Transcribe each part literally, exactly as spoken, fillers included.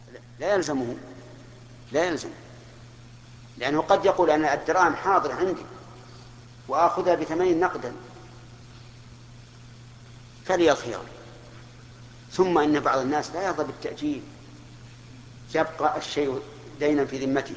لا يلزمه، لا يلزم، لأنه قد يقول أنا الدراهم حاضر عندي وآخذها بثمن نقدا، فلي الخيار. ثم إن بعض الناس لا يرضى بالتأجيل، يبقى الشيء دينا في ذمته.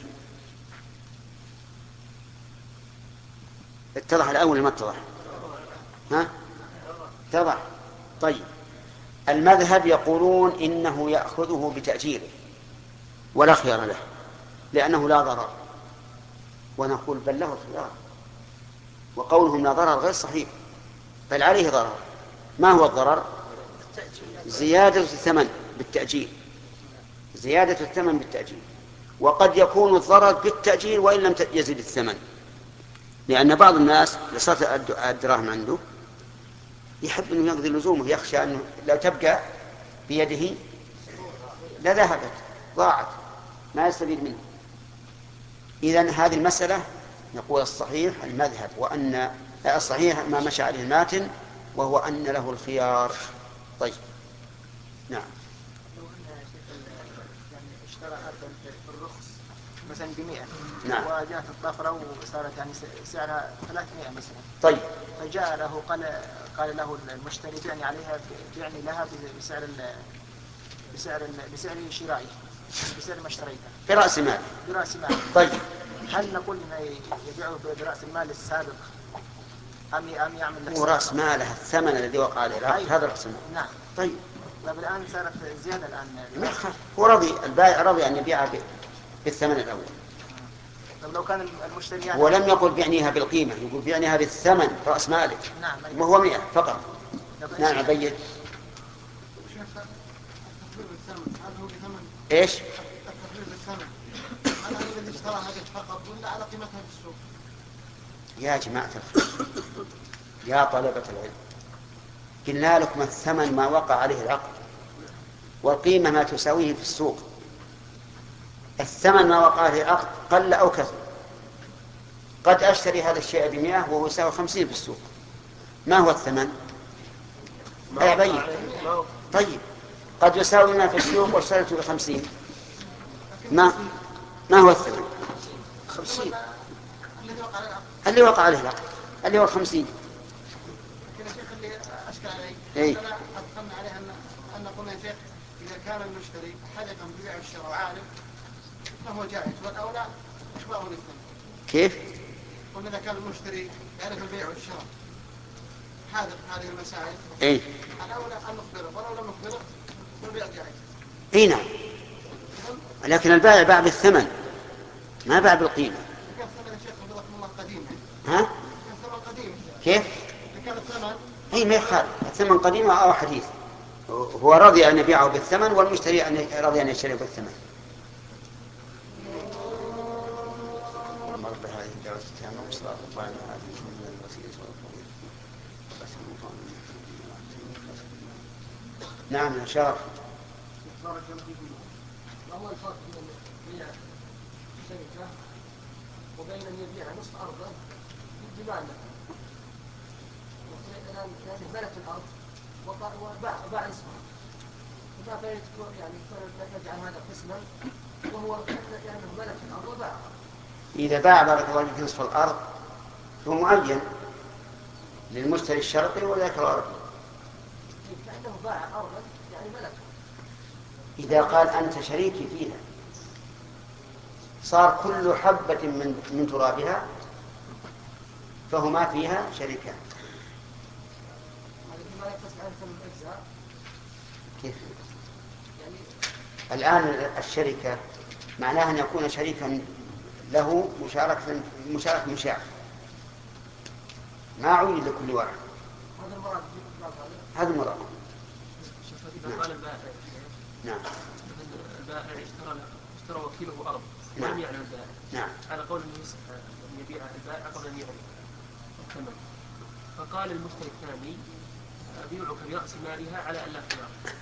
اتضح الأول ما اتضح؟ ها؟ اتضح. طيب، المذهب يقولون إنه يأخذه بتأجيله ولا خيار له لأنه لا ضرر، ونقول بل له الخيار، وقولهم لا ضرر غير صحيح، بل عليه ضرر. ما هو الضرر؟ زيادة الثمن بالتأجيل، زيادة الثمن بالتأجيل. وقد يكون الضرر بالتأجيل وإن لم يزد الثمن، لأن بعض الناس لصارت الدراهم عنده يحب أنه يقضي لزومه، يخشى أنه لو تبقى بيده لذهبت ضاعت ما يستفيد منه. إذن هذه المسألة نقول الصحيح المذهب، وأن الصحيح ما مشى عليه الماتن، وهو أن له الخيار. طيب، نعم. لو أن شيخ يعني اشترى أرضا في الرخص مثلا بمئة، نعم، وجاءت الطفرة وصارت يعني سعرها ثلاثمائة مثلا، طيب، فجاء له قال قال له المشتري بيعني عليها بيعني لها بسعر ال بسعر ال بسعر شرائه، بسعر ما اشتريتها برأس مال. برأس مال. طيب، هل نقول إنه يبيعه برأس المال السابق أم أم يعمل له ورأس ماله الثمن الذي وقع عليه العقد، هذا رأس المال. نعم. طيب، طيب الآن صارت زيادة الآن. ما يخالف، هو رضي، البائع رضي أن يبيعها بالثمن الأول. طيب لو كان المشتري يعني ولم يقل بعنيها بالقيمة، يقول بعنيها بالثمن رأس مالك. نعم، وهو مئة فقط. نعم، أبين. إيش؟ التقرير بالثمن هل هذا الذي اشترى هذا فقط ولا على قيمتها في السوق؟ يا جماعة الخير، يا طلبة العلم، قلنا لكم الثمن ما وقع عليه العقد، والقيمة ما تساويه في السوق. الثمن ما وقع عليه العقد قل أو كثر، قد أشتري هذا الشيء بمئة وهو يساوي خمسين في السوق. ما هو الثمن؟ لا يبين. طيب، قد يساوي ما في السوق واشتريته بخمسين، ما ما هو الثمن؟ خمسين اللي وقع عليه العقد، اللي هو خمسين. لكن يا شيخ اللي أشكل علي أي. أنا أتقن عليه أن أن قلنا يا شيخ إذا كان المشتري حدثا ببيع والشراء وعالم فهو جائز، والأولى إخباره للثمن. كيف؟ قلنا إذا كان المشتري يعرف البيع والشراء حاذق هذه المسائل، اي، الأولى أن نخبره، ولو لم نخبره فالبيع جائز. اي نعم، لكن البائع باع بالثمن ما باع بالقيمة. كان الثمن يا شيخ حفظكم الله قديم. ها؟ كان الثمن قديم. كيف؟ إذا كان الثمن اي ما يخالف، الثمن قديم أو حديث، هو رضي أن يبيعه بالثمن والمشتري أن رضي أن يشتريه بالثمن. اللهم رب هذه الدعوة التامة والصلاة والسلام على محمد الوسيلة والفضيلة. نعم يا شرف. ما هو الفرق بين بيع شركة وبين أن يبيع نصف أرضه بالجمال مثلا؟ الآن يعني ملك الأرض وباع باع نصفها، فما بين تكون يعني نجعل هذا قسما وهو يعني ملك الأرض وباع. إذا باع بارك الله فيك نصف الأرض هو معين للمشتري الشرقي وذاك الغربي. كأنه باع أرضا يعني ملك. إذا قال أنت شريكي فيها صار كل حبة من من ترابها فهما فيها شريكان. كيف؟ الآن الشركة معناها أن يكون شريكا له مشاركة مشاركة مشاعر، ما عين لكل واحد. هذا المراد. هذا المراد. إذا قال البائع نعم. البائع اشترى اشترى وكيله أرض نعم. ولم يعلم البائع. نعم. على قول أنه يصح أن يبيع البائع قبل أن يعلم الثمن، فقال المشتري الثاني أبيعك برأس مالها على أن لا خيار.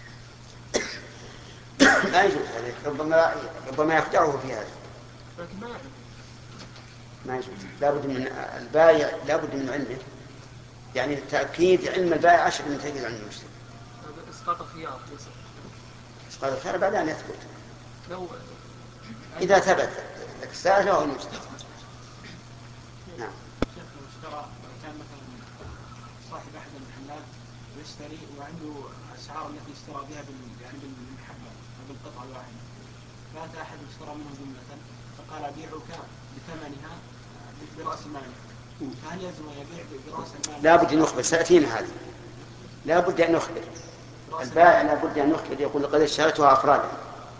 لا يجوز هذا، ربما ربما يخدعه في هذا. لكن ما يعلم. ما يجوز، لابد من البائع لابد من علمه، يعني تأكيد علم البائع أشد من تأكيد علم المشتري. إسقاط الخيار. إسقاط الخيار بعد أن يثبت. لو إذا ثبت السائل أو المشتري. نعم. شيخ لو اشترى كان مثلا صاحب أحد المحلات يشتري وعنده الأسعار التي اشترى بها بال يعني بالمحبة أو بالقطعة الواحدة، فأتى أحد اشترى منه جملة فقال أبيعك بثمنها برأس مالك، فهل يلزم يبيع برأس المال؟ لا بد أن يخبر، سأتينا هذه. لا بد أن يخبر البائع، لا بد أن يخبر يقول قد اشتريتها أفرادا.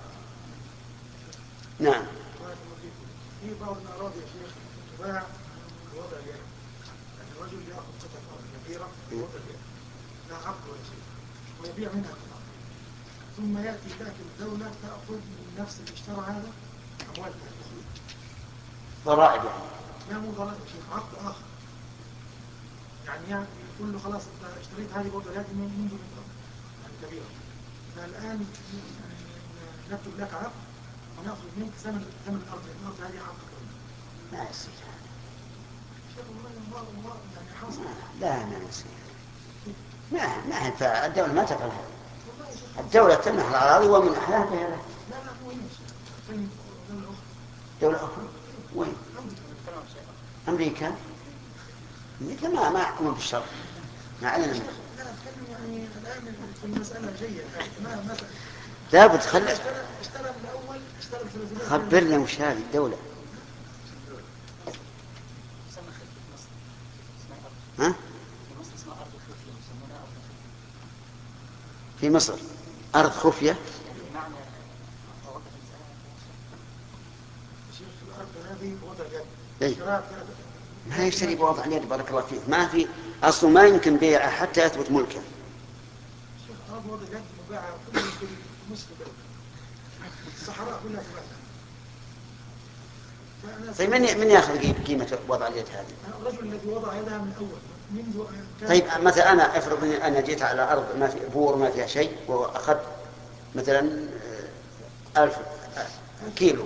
نعم. في بعض الأراضي يا شيخ تباع بوضع اليد، يعني الرجل يأخذ قطعة أرض كبيرة بوضع اليد لا عقد ولا شيء ويبيع منها قطعة، ثم يأتي ذاك الدولة تأخذ من نفس اللي اشترى هذا أموال الدخول. ضرائب يعني. لا مو ضرائب يا شيخ، عقد آخر. يعني يعني يقول له خلاص أنت اشتريت هذه بوضع اليد منذ يعني كبيرة، فالآن نكتب لك عقد ونأخذ منك ثمن ثمن الأرض، الأرض هذه عقد. ما يصير. يعني حاصل. لا ما يصير. ما ما ينفع، الدولة ما تفعل هذا. الدولة تمنح الأراضي ومن أحلاها بها. لا لا مو هنا فين دولة أخرى. دولة أخرى؟ وين؟ أمريكا. أمريكا ما ما يحكمون بالشرع. ما علينا منه. لا أتكلم يعني الآن في المسألة جيدة ما ما لا بتخلي. اشترى اشترى الأول اشترى الثلاثينات. خبرنا وش هذه الدولة؟ ها؟ في مصر أرض خفية. إيه؟ ما يشتري بوضع اليد بارك الله فيك، ما في أصله ما يمكن بيعه حتى يثبت ملكه. أرض وضع اليد مباعة كلها في مصر الصحراء كلها تباعها. طيب من من ياخذ قيمة وضع اليد هذه؟ الرجل الذي وضع يدها من أول منذ كان. طيب مثلا أنا أفرض أني أنا جيت على أرض ما في بور ما فيها شيء وأخذت مثلا ألف كيلو.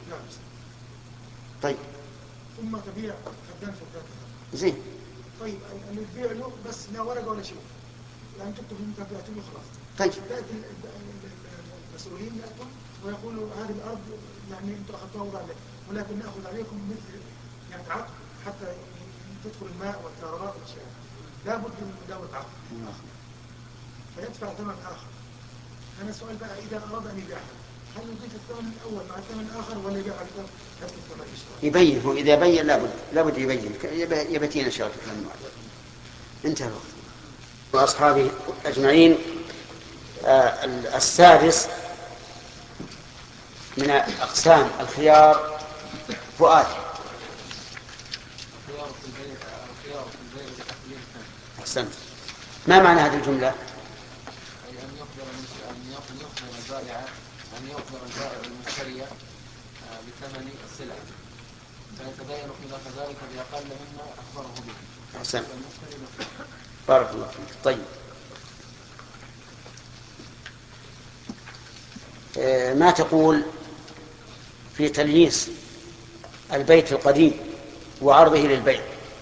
طيب. ثم تبيع فدان فدان. زين. طيب اللي تبيع له بس لا ورقة ولا شيء. يعني تكتب أنت بعت له خلاص. طيب. تأتي المسؤولين يأتون ويقولوا هذه الأرض يعني أنتم أخذتوها وضع لك، ولكن نأخذ عليكم مثل يعني عقد حتى تدخل الماء والكهرباء والأشياء. لا بد من مداولة عقد آخر فيدفع ثمن آخر. أنا السؤال بقى إذا أراد أن يبيعها هل يضيف الثمن الأول مع الثمن الآخر ولا يبيع على الثمن الثمن الاشتراك؟ يبين، هو إذا بين لابد لابد يبين يبتين شرط الكلام. انتهى الوقت. وأصحابه أجمعين. آه السادس من أقسام الخيار فؤاد. أحسنت. ما معنى هذه الجملة؟ أن يخبر أن يخبر البائع أن يخبر البائع المشتري بثمن السلعة فيتبين خلاف ذلك بأقل مما أخبره به. أحسنت. بارك الله فيك. طيب. ما تقول في تلييس البيت القديم وعرضه للبيع؟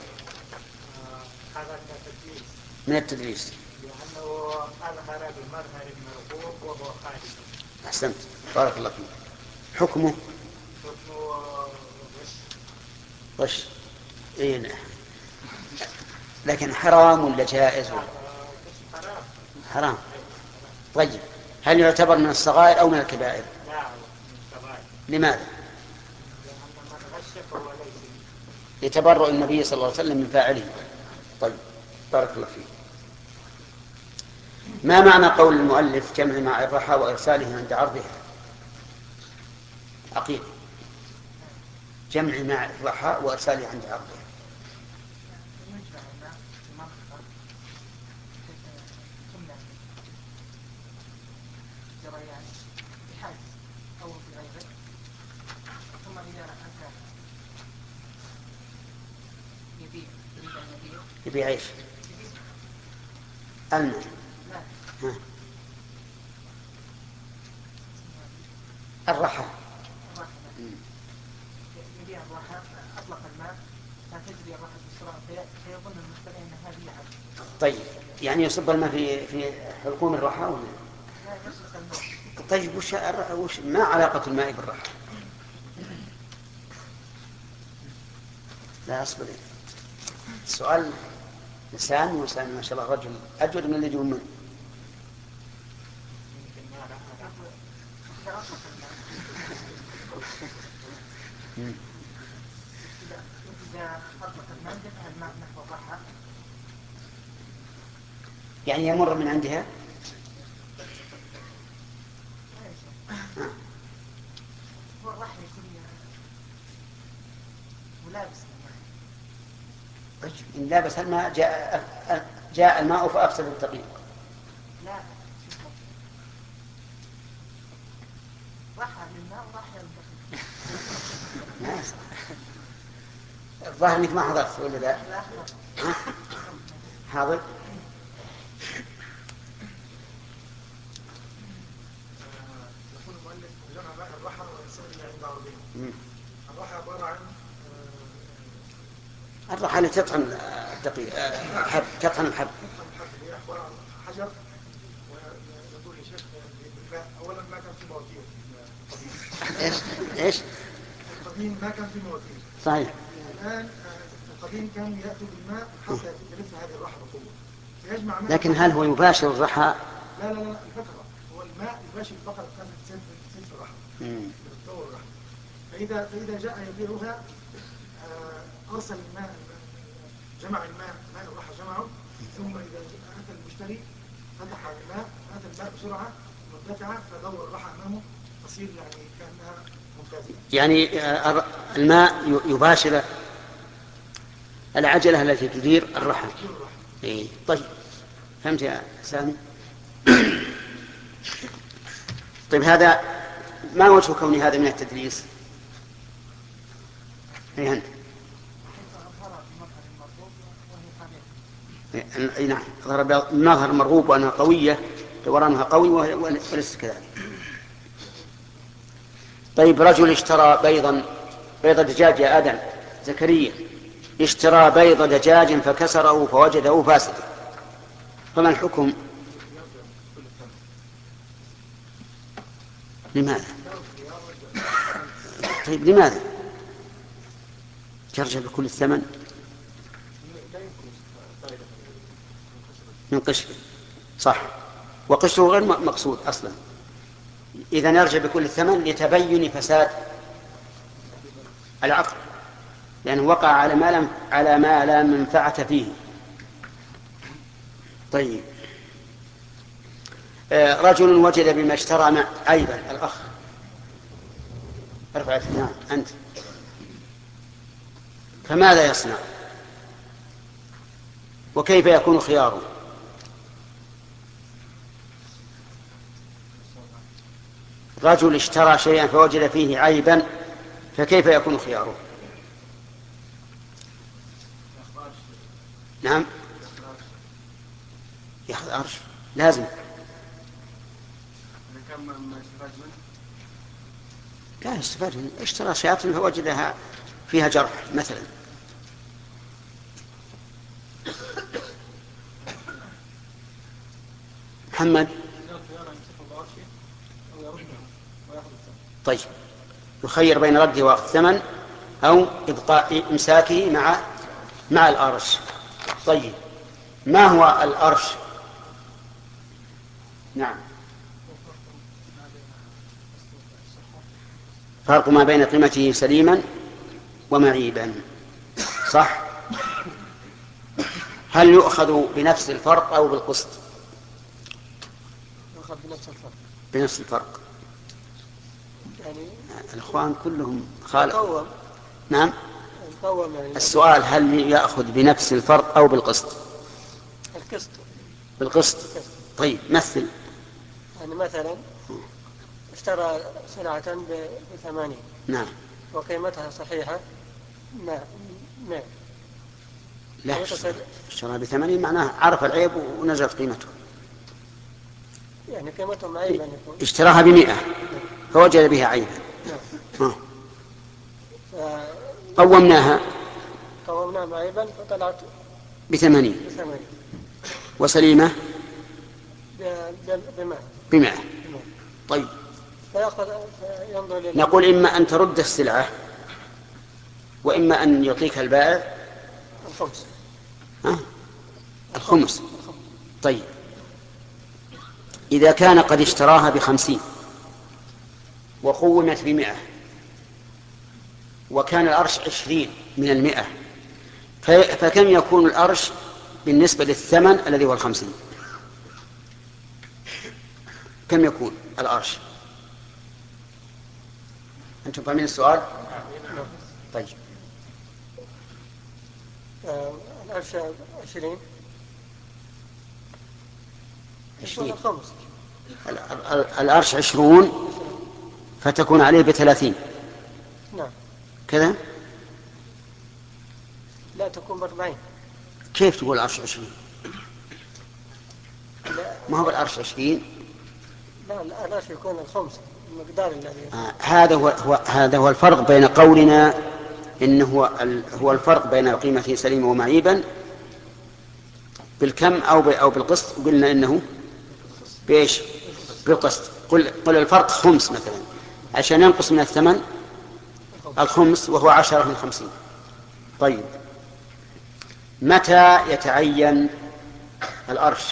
هذا التدليس من التدليس لأنه أظهر بمظهر المرغوب وهو خارج. أحسنت بارك الله فيك. حكمه حكمه غش. غش. إيه لكن حرام ولا جائز ولا؟ حرام. حرام. طيب هل يعتبر من الصغائر أو من الكبائر؟ لا من الصغائر. لماذا؟ لأن من غش فهو ليس. يتبرأ النبي صلى الله عليه وسلم من فاعله. طيب بارك الله فيك. ما معنى قول المؤلف جمع مع الرحى وإرساله عند عرضها؟ عقيل. جمع مع الرحى وإرساله عند عرضها. يبيع ايش؟ الماء. ها. الرحى. يبيع الرحى اطلق الماء فتجري الرحى بسرعه فيظن المشتري ان هذه عبد. طيب يعني يصب الماء في في حلقوم الرحى ولا؟ لا يصب الماء. طيب وش, وش ما علاقة الماء بالراحة؟ لا أصبر. السؤال لسان وسان ما شاء الله رجل أجود من اللي يجون منه. يعني يمر من عندها إن لابس الماء جاء جاء الماء فأفسد الدقيق. لا راح للماء وراح للدقيق. الظاهر انك ما حضرت ولا لا؟ حاضر. يقول المؤلف جمع ماء الرحى والسائل عند عرضين. الرحى عبارة عن الرحى اللي تطحن الدقيق الحب، تطحن الحب. هي عبارة عن حجر ويقول يا شيخ بالماء. أولا ما كان في مواتير. ايش؟ ايش؟ القديم ما كان في مواتير. صحيح. الآن القديم كان يأتي بالماء حتى يلف هذه الرحى بقوة. فيجمع ماء. لكن هل هو يباشر الرحى؟ لا لا لا البقرة. هو الماء يباشر البقرة كانت تسد تسد الرحى. تطور الرحى. فإذا فإذا جاء يبيعها أرسل الماء، جمع الماء ماء الرحى جمعه، ثم إذا أتى المشتري فتح الماء، أتى الماء بسرعة مندفعة فدور الرحى أمامه تصير يعني كأنها ممتازة. يعني الماء يباشر العجلة التي تدير الرحى. إيه طيب فهمت يا سامي؟ طيب هذا ما وجه كون هذا من التدليس؟ أي أنت؟ اي نعم ضرب مظهر المرغوب وانها قويه ورانها قوي وليس كذلك. طيب رجل اشترى بيضا بيض دجاج يا ادم زكريا اشترى بيض دجاج فكسره فوجده فاسدا، فما الحكم؟ لماذا؟ طيب لماذا يرجع بكل الثمن من قشر؟ صح، وقشره غير مقصود أصلا. إذن يرجع بكل الثمن لتبين فساد العقد، لأنه وقع على ما لم على ما لا منفعة فيه. طيب آه رجل وجد بما اشترى مع عيبا. الأخ ارفع نعم أنت، فماذا يصنع وكيف يكون خياره؟ رجل اشترى شيئا فوجد فيه عيبا فكيف يكون خياره؟ نعم يأخذ أرش لازم. لا يستفاد، اشترى شيئا فوجدها فيها جرح مثلا. محمد طيب يخير بين رده واخذ الثمن او ابقاء امساكه مع مع الارش. طيب ما هو الارش؟ نعم فرق ما بين قيمته سليما ومعيبا. صح. هل يؤخذ بنفس الفرق او بالقسط؟ يؤخذ بنفس الفرق. بنفس الفرق يعني الإخوان كلهم خالق. قوم. نعم قوم يعني. السؤال هل يأخذ بنفس الفرق أو بالقسط؟ القسط. بالقسط. طيب مثل. يعني مثلا اشترى سلعة بثمانين. نعم وقيمتها صحيحة ما ما لا اشترى بثمانين معناه عرف العيب ونزلت قيمته. يعني قيمته معيبا يكون. اشتراها بمئة فوجد بها عيبا. نعم. قومناها قومناها معيبا فطلعت بثمانين بثمانين وسليمة بمئة. بمئة. طيب فيأخذ ينظر إلى نقول إما أن ترد السلعة وإما أن يعطيك البائع الخمس. ها؟ الخمس. طيب إذا كان قد اشتراها بخمسين وقومت بمئة وكان الأرش عشرين من المئة، فكم يكون الأرش بالنسبة للثمن الذي هو الخمسين؟ كم يكون الأرش؟ أنتم فاهمين السؤال؟ طيب آه، الأرش عشرين عشرين الخمس. الأرش عشرون فتكون عليه بثلاثين. نعم. كذا؟ لا، تكون بأربعين. كيف تقول الأرش عشرين؟ ما هو الأرش عشرين؟ لا، الأرش يكون الخمس المقدار الذي آه هذا هو, هو هذا هو الفرق بين قولنا إنه هو هو الفرق بين قيمة سليمة ومعيبا بالكم أو أو بالقسط. قلنا إنه بإيش؟ بالقسط. قل قل الفرق خمس مثلا عشان ينقص من الثمن الخمس وهو عشرة من خمسين. طيب متى يتعين الأرش؟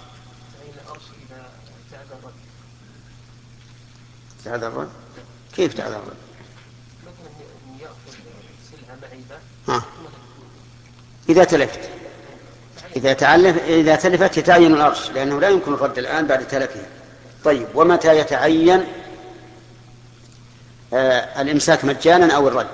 تعذر؟ كيف تعذر؟ مثلا يأخذ سلعة معيبة ها. إذا تلفت إذا تعلف إذا تلفت يتعين الأرش لأنه لا يمكن الرد الآن بعد تلفها. طيب ومتى يتعين آه الإمساك مجانا أو الرد؟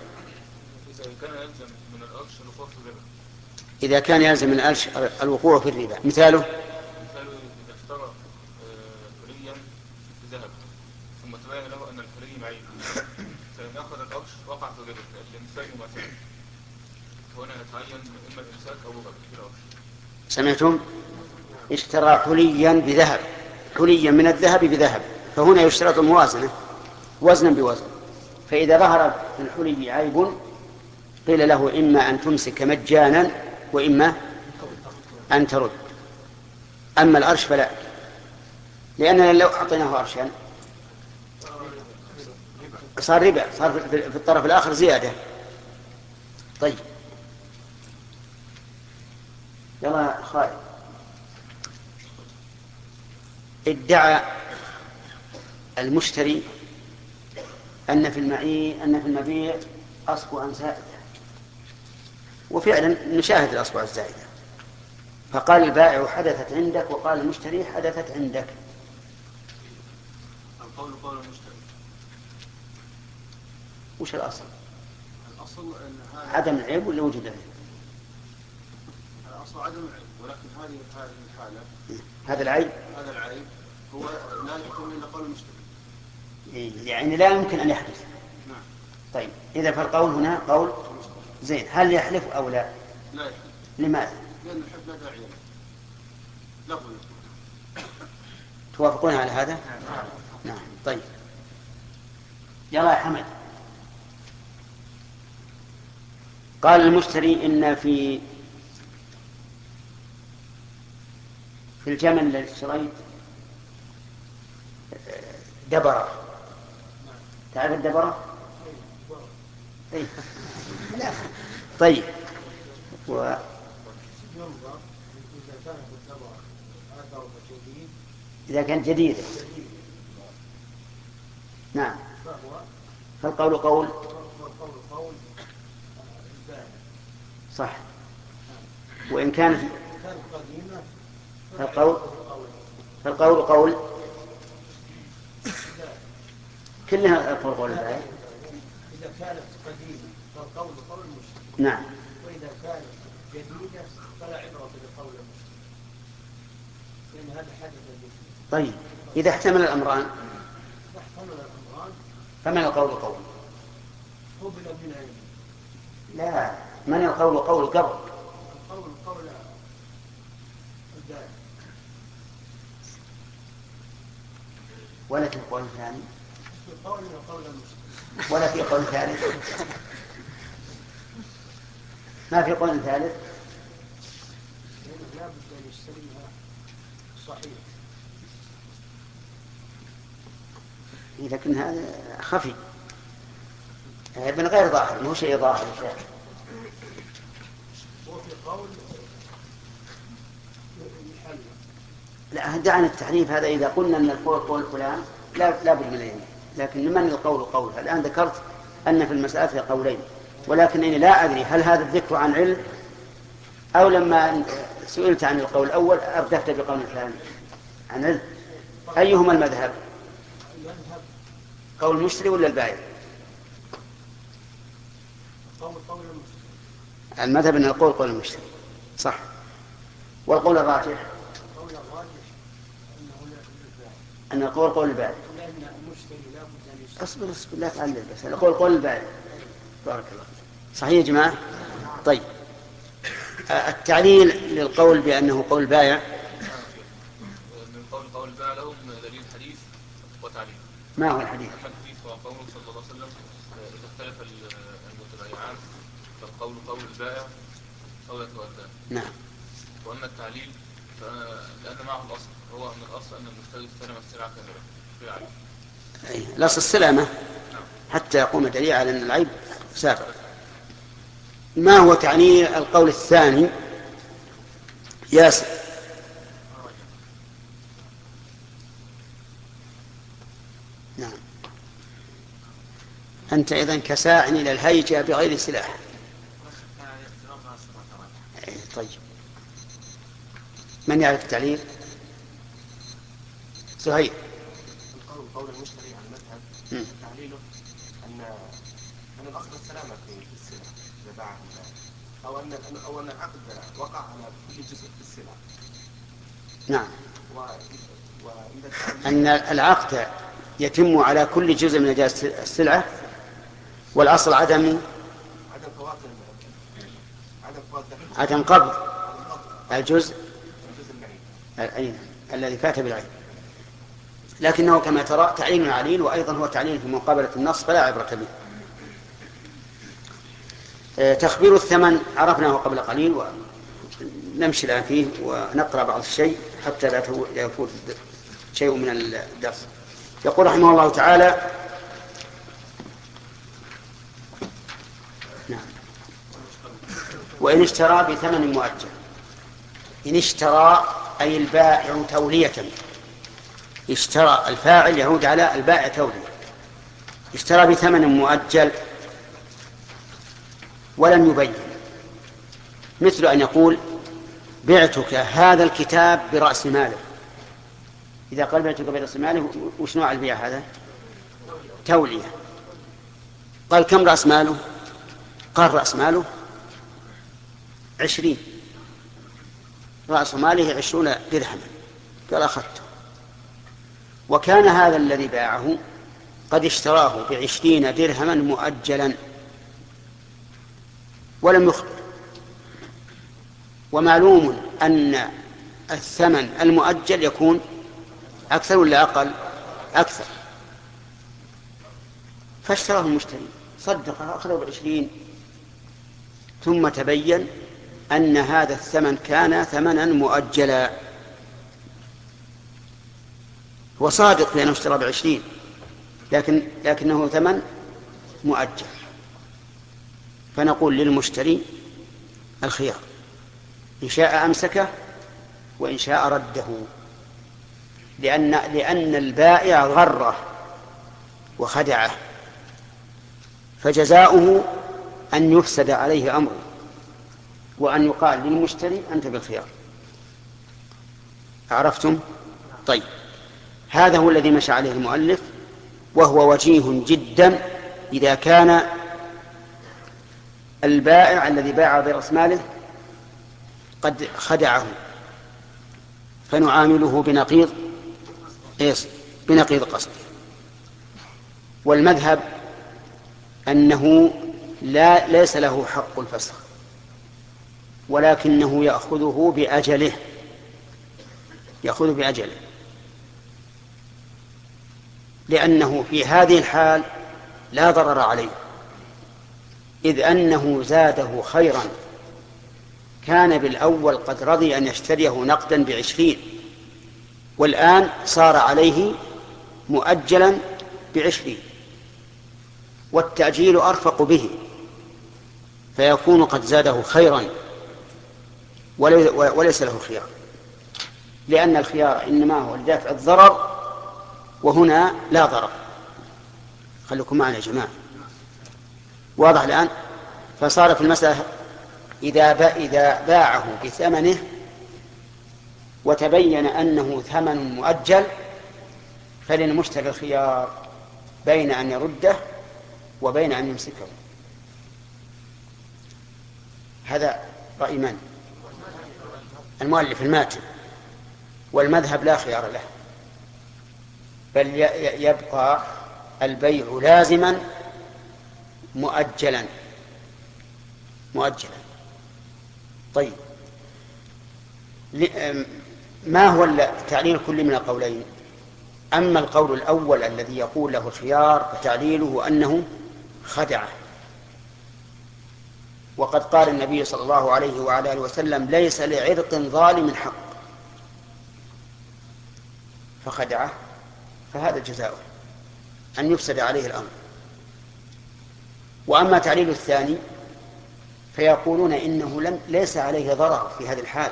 إذا كان يلزم من الأرش الوقوع في الربا. مثاله مثاله إذا اشترى حليا بذهب ثم تبين له أن الحلي معيب فإن أخذ الأرش وقع في الربا الإمساك مثلا هنا يتعين إما الإمساك أو الربا في الأرش. سمعتم؟ اشترى حليا بذهب حليا من الذهب بذهب فهنا يشترط الموازنة وزنا بوزن. فإذا ظهر الحلي عيب قيل له إما أن تمسك مجانا وإما أن ترد. أما الأرش فلا، لأننا لو أعطيناه أرشا صار ربا، صار في الطرف الآخر زيادة. طيب يلا خالد. ادعى المشتري أن في المعي أن في المبيع أصبعا زائدة، وفعلا نشاهد الأصبع الزائدة، فقال البائع حدثت عندك وقال المشتري حدثت عندك. القول قول المشتري. وش الأصل؟ الأصل أن هذا عدم العيب ولا وجود العيب؟ الأصل عدم العيب، ولكن هذه هذه الحالة هذا العيب هذا العيب هو لا يكون إلا قول المشتري. يعني لا يمكن أن يحدث. نعم. طيب إذا فالقول هنا قول زين. هل يحلف أو لا؟ لا يحلف. لماذا؟ لأن الحلف لا داعي له. لفظ. توافقون على هذا؟ نعم. طيب يلا يا حمد. قال المشتري إن في في الجمل الذي اشتريت دبرة. تعرف الدبرة؟ طيب. لا. طيب و... ينظر إذا كانت الدبرة أثر جديد إذا كانت جديدة. نعم. فهو فالقول قول والقول قول البائع. صح. وإن كانت كانت قديمة فالقول فالقول قول كلها القول قول البائع. إذا كانت قديمة فالقول قول المشتري. نعم. وإذا كانت جديدة فلا عبرة بقول المشتري لأن هذا حدث جديد. طيب إذا احتمل الأمران احتمل الأمران فمن القول قول؟ قبل من علم. لا، من القول قول قبل؟ القول قول البائع. ولا في قول ثاني في قول من قول المشتري. ولا في قول ثالث؟ ما في قول ثالث؟ لأنه لا بد أن يستلمها صحيح. لكن هذا خفي من غير ظاهر، مو شيء ظاهر. لا دعنا التحريف هذا إذا قلنا أن القول قول فلان لا لا بد من اليمين، لكن من القول قول. الآن ذكرت أن في المسألة قولين، ولكنني لا أدري هل هذا الذكر عن علم أو لما سئلت عن القول الأول أردفت بقول الثاني عن علم. أيهما المذهب؟ قول المشتري ولا البائع؟ المذهب أن القول قول المشتري صح. والقول الراجح أن القول قول البائع. أصبر أصبر لا تعلل بس القول قول البائع. بارك الله صحيح يا جماعة. طيب التعليل للقول بأنه قول البائع من قول قول البائع لهم دليل حديث وتعليل. ما هو الحديث؟ الحديث هو قوله صلى الله عليه وسلم إذا اختلف المتبايعان فالقول قول البائع أو يتوالدان. نعم. وأما التعليل لأن معه الأصل، هو من الأصل أن المشتري استلم السلعة كاملة في العيب. أي الأصل السلامة حتى يقوم دليل على أن العيب سابق. ما هو تعليل القول الثاني ياسر؟ نعم. أنت إذن كساع إلى الهيجة بغير سلاح. أي طيب من يعرف التعليل؟ سهيل. القول قول المشتري عن المذهب تعليله أن أن الأصل السلامة في السلع إذا باعها أو أن أو أن العقد وقع على كل جزء في السلع. نعم. و... أن العقد يتم على كل جزء من أجزاء السلعة والأصل عدم عدم فوات عدم فوات عدم قبض الجزء العين الذي فات بالعين. لكنه كما ترى تعليل عليل، وأيضا هو تعليل في مقابلة النص فلا عبرة به. تخبير الثمن عرفناه قبل قليل ونمشي الآن فيه ونقرأ بعض الشيء حتى لا يفوت شيء من الدرس. يقول رحمه الله تعالى: نعم. وإن اشترى بثمن مؤجل. إن اشترى أي البائع تولية. اشترى الفاعل يعود على البائع تولية. اشترى بثمن مؤجل ولم يبين، مثل أن يقول: بعتك هذا الكتاب برأس ماله. إذا قال بعتك برأس ماله وش نوع البيع هذا؟ تولية. قال: كم رأس ماله؟ قال: رأس ماله عشرين، رأس ماله عشرون درهما. قال: أخذته. وكان هذا الذي باعه قد اشتراه بعشرين درهما مؤجلا ولم يخبر. ومعلوم أن الثمن المؤجل يكون أكثر ولا أقل؟ أكثر. فاشتراه المشتري، صدقه، أخذه بعشرين، ثم تبين أن هذا الثمن كان ثمنا مؤجلا. هو صادق لأنه اشترى بعشرين، لكن لكنه ثمن مؤجل. فنقول للمشتري الخيار، إن شاء أمسكه وإن شاء رده، لأن لأن البائع غره وخدعه، فجزاؤه أن يفسد عليه أمره وأن يقال للمشتري أنت بالخيار. عرفتم؟ طيب، هذا هو الذي مشى عليه المؤلف، وهو وجيه جدا إذا كان البائع الذي باع برأس ماله قد خدعه، فنعامله بنقيض إيش؟ بنقيض قصد. والمذهب أنه لا ليس له حق الفسخ، ولكنه يأخذه بأجله، يأخذه بأجله، لأنه في هذه الحال لا ضرر عليه، إذ أنه زاده خيرا. كان بالأول قد رضي أن يشتريه نقدا بعشرين، والآن صار عليه مؤجلا بعشرين، والتعجيل أرفق به فيكون قد زاده خيرا وليس له خيار، لأن الخيار إنما هو لدافع الضرر وهنا لا ضرر. خليكم معنا يا جماعة، واضح الآن؟ فصار في المسألة إذا إذا باعه بثمنه وتبين أنه ثمن مؤجل فللمشتري الخيار بين أن يرده وبين أن يمسكه. هذا رأي من؟ المؤلف الماتن. والمذهب لا خيار له، بل يبقى البيع لازما مؤجلا مؤجلا. طيب، ما هو تعليل كل من القولين؟ أما القول الأول الذي يقول له الخيار فتعليله أنه خدعه، وقد قال النبي صلى الله عليه وعلى آله وسلم ليس لعرق ظالم حق، فخدعه فهذا جزاؤه أن يفسد عليه الأمر. وأما تعليل الثاني فيقولون إنه لم ليس عليه ضرر في هذه الحال،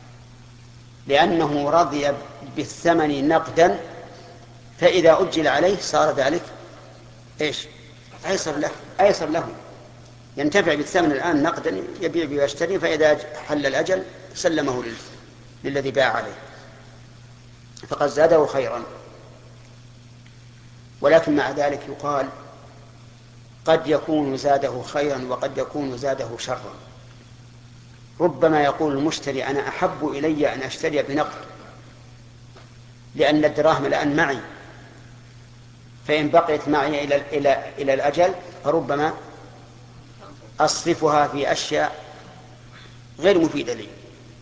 لأنه رضي بالثمن نقدا، فإذا أجل عليه صار ذلك إيش؟ أيسر له أيسر له ينتفع بالثمن الآن نقدا، يبيع ويشتري، فإذا حل الأجل سلمه للذي باع عليه فقد زاده خيرا. ولكن مع ذلك يقال قد يكون زاده خيرا وقد يكون زاده شرا. ربما يقول المشتري أنا أحب إلي أن أشتري بنقد لأن الدراهم الآن معي، فإن بقيت معي إلى إلى إلى الأجل فربما أصرفها في أشياء غير مفيدة لي.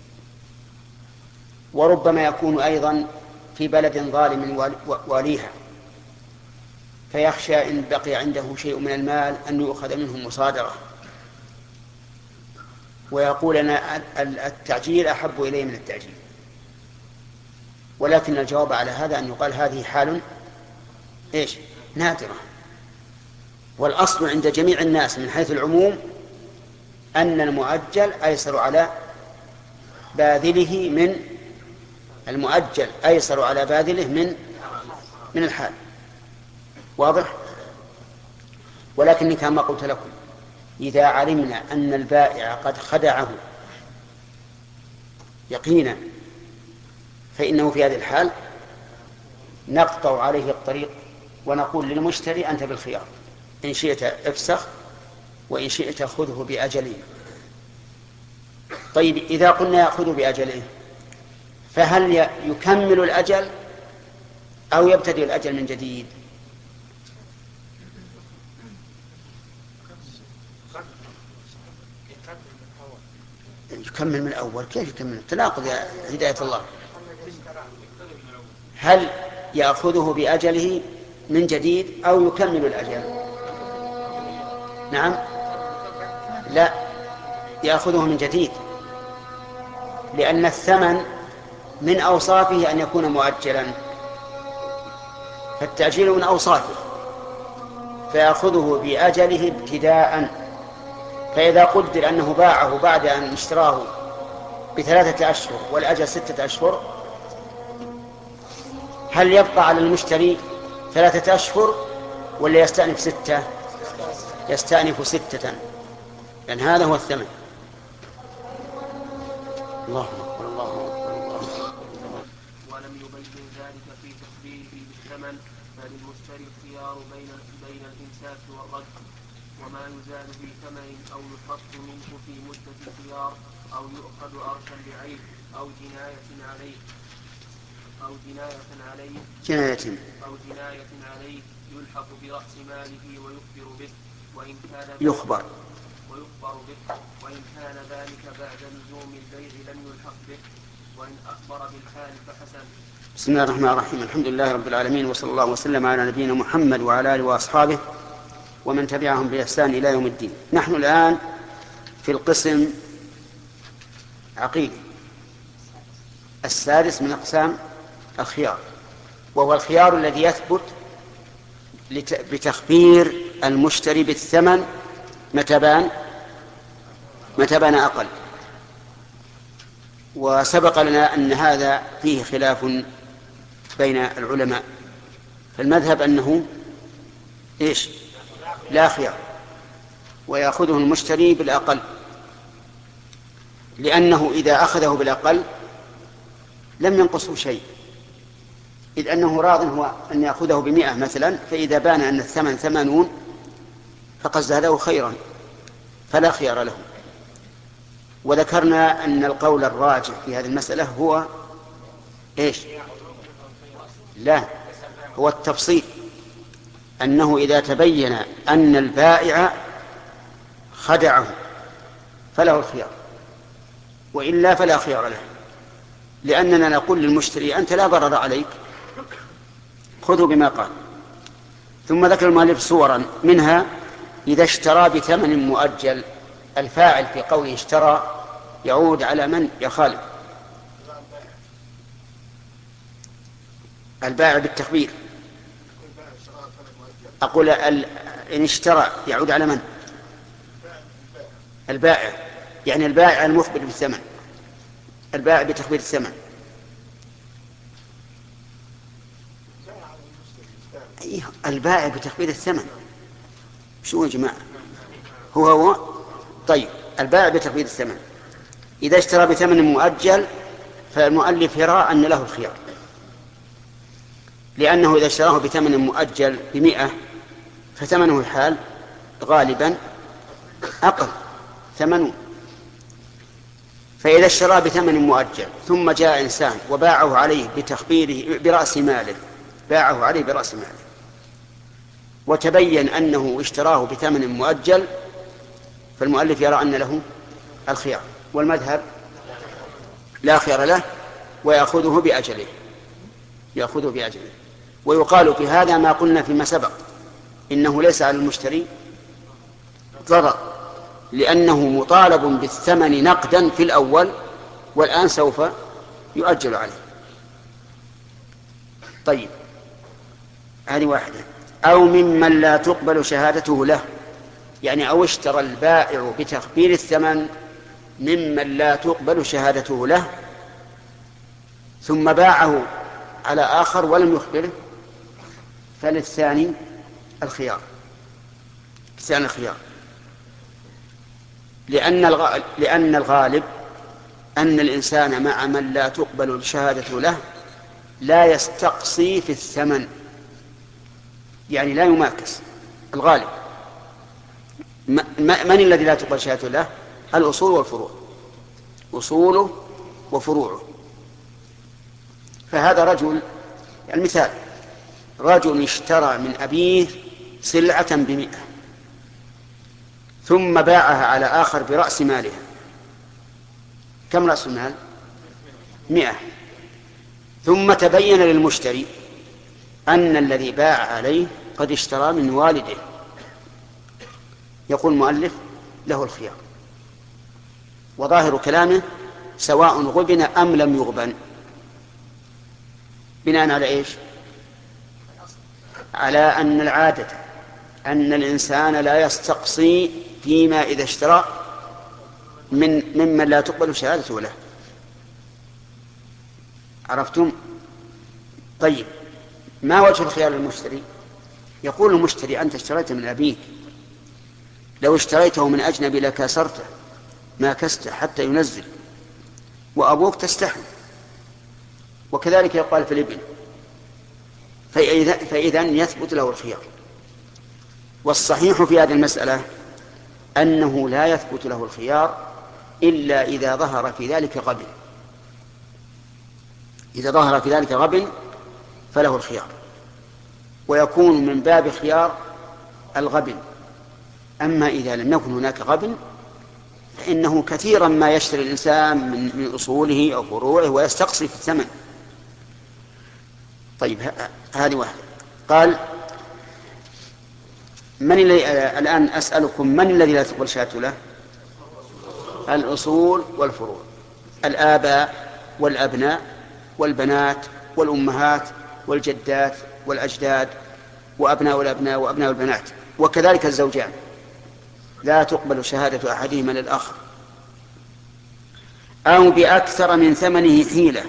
وربما يكون أيضا في بلد ظالم واليها، فيخشى إن بقي عنده شيء من المال أن يؤخذ منه مصادرة، ويقول أنا التعجيل أحب إلي من التعجيل. ولكن الجواب على هذا أن يقال هذه حال إيش؟ نادرة. والأصل عند جميع الناس من حيث العموم أن المؤجل أيسر على باذله من المؤجل أيسر على باذله من من الحال. واضح؟ ولكن كما قلت لكم إذا علمنا أن البائع قد خدعه يقينا فإنه في هذه الحال نقطع عليه الطريق ونقول للمشتري أنت بالخيار، إن شئت افسخ وإن شئت خذه بأجله. طيب، إذا قلنا يأخذه بأجله فهل يكمل الأجل أو يبتدئ الأجل من جديد؟ يكمل من الأول. كيف يكمل؟ تناقض يا هداية الله. هل يأخذه بأجله من جديد أو يكمل الأجل؟ نعم، لا، يأخذه من جديد، لأن الثمن من أوصافه أن يكون مؤجلا، فالتأجيل من أوصافه، فيأخذه بأجله ابتداء. فإذا قدر أنه باعه بعد أن اشتراه بثلاثة أشهر والأجل ستة أشهر، هل يبقى على المشتري ثلاثة أشهر ولا يستأنف ستة؟ يستأنف ستة، لأن هذا هو الثمن. الله أكبر الله أكبر الله أكبر. ولم يبين ذلك في تخبيره بالثمن، فللمشتري الخيار بين بين الإمساك والرد، وما يزال في ثمن أو يحط منه في مدة الخيار أو يؤخذ أرشا بعيب أو جناية عليه أو جناية عليه جناية أو جناية عليه يلحق برأس ماله ويخبر به، وإن كان يخبر ويخبر به وإن كان ذلك بعد لزوم البيع لم يلحق به، وإن أخبر بالحال فحسن. بسم الله الرحمن الرحيم. الحمد لله رب العالمين، وصلى الله وسلم على نبينا محمد وعلى آله وأصحابه ومن تبعهم بإحسان إلى يوم الدين. نحن الآن في القسم عقيد السادس من أقسام الخيار، وهو الخيار الذي يثبت بتخبير المشتري بالثمن متى بان متى بان أقل. وسبق لنا أن هذا فيه خلاف بين العلماء، فالمذهب أنه إيش؟ لا خيار، ويأخذه المشتري بالأقل، لأنه إذا أخذه بالأقل لم ينقصه شيء، إذ أنه راض هو أن يأخذه بمئة مثلا، فإذا بان أن الثمن ثمانون فقد زاده خيرا فلا خيار له. وذكرنا أن القول الراجح في هذه المسألة هو إيش؟ لا، هو التفصيل، أنه إذا تبين أن البائع خدعه فله الخيار، وإلا فلا خيار له، لأننا نقول للمشتري أنت لا ضرر عليك، خذه بما قال. ثم ذكر المؤلف صورا منها إذا اشترى بثمن مؤجل، الفاعل في قوله اشترى يعود على من يا خالد؟ البائع بالتخبير. أقول ال... إن اشترى يعود على من؟ البائع، يعني البائع المخبر بالثمن، البائع بتخبير الثمن. أيه البائع بتخبير الثمن، شو يا جماعة؟ هو هو طيب، البائع بتخبير الثمن إذا اشترى بثمن مؤجل فالمؤلف يرى أن له الخيار، لأنه إذا اشتراه بثمن مؤجل بمئة فثمنه الحال غالبا أقل ثمنه. فإذا اشترى بثمن مؤجل ثم جاء إنسان وباعه عليه بتخبيره برأس ماله، باعه عليه برأس ماله وتبين أنه اشتراه بثمن مؤجل، فالمؤلف يرى أن له الخيار، والمذهب لا خيار له ويأخذه بأجله، يأخذه بأجله. ويقال في هذا ما قلنا فيما سبق، إنه ليس على المشتري ضرر، لأنه مطالب بالثمن نقدا في الأول، والآن سوف يؤجل عليه. طيب، هذه واحدة. أو ممن لا تقبل شهادته له، يعني أو اشترى البائع بتخبير الثمن ممن لا تقبل شهادته له ثم باعه على آخر ولم يخبره، فللثاني الخيار، الثاني الخيار، لأن الغالب, لأن الغالب أن الإنسان مع من لا تقبل شهادته له لا يستقصي في الثمن، يعني لا يماكس. الغالب من الذي لا تقبل شهادته له؟ الأصول والفروع، أصوله وفروعه. فهذا رجل، يعني مثال، رجل اشترى من أبيه سلعة بمئة ثم باعها على آخر برأس مالها. كم رأس المال؟ مئة. ثم تبين للمشتري أن الذي باع عليه قد اشترى من والده، يقول المؤلف له الخيار. وظاهر كلامه سواء غبن أم لم يغبن، بناء على إيش؟ على أن العادة أن الإنسان لا يستقصي فيما إذا اشترى من ممن لا تقبل شهادته له. عرفتم؟ طيب، ما وجه الخيار للمشتري؟ يقول المشتري أنت اشتريت من أبيك، لو اشتريته من أجنبي لكسرته، ما كسته حتى ينزل، وأبوك تستحي. وكذلك يقال في الابن، فإذا يثبت له الخيار. والصحيح في هذه المسألة أنه لا يثبت له الخيار إلا إذا ظهر في ذلك غبن، إذا ظهر في ذلك غبن فله الخيار، ويكون من باب خيار الغبن. أما إذا لم يكن هناك غبن فإنه كثيرا ما يشتري الإنسان من أصوله أو فروعه ويستقصي في الثمن. طيب، هذه واحدة. قال من الذي الآن أسألكم من الذي لا تقبل شهادته له؟ الأصول والفروع، الآباء والأبناء والبنات والأمهات والجدات والأجداد وأبناء الأبناء وأبناء البنات، وكذلك الزوجان لا تقبل شهادة أحدهما للآخر. أو بأكثر من ثمنه حيلة،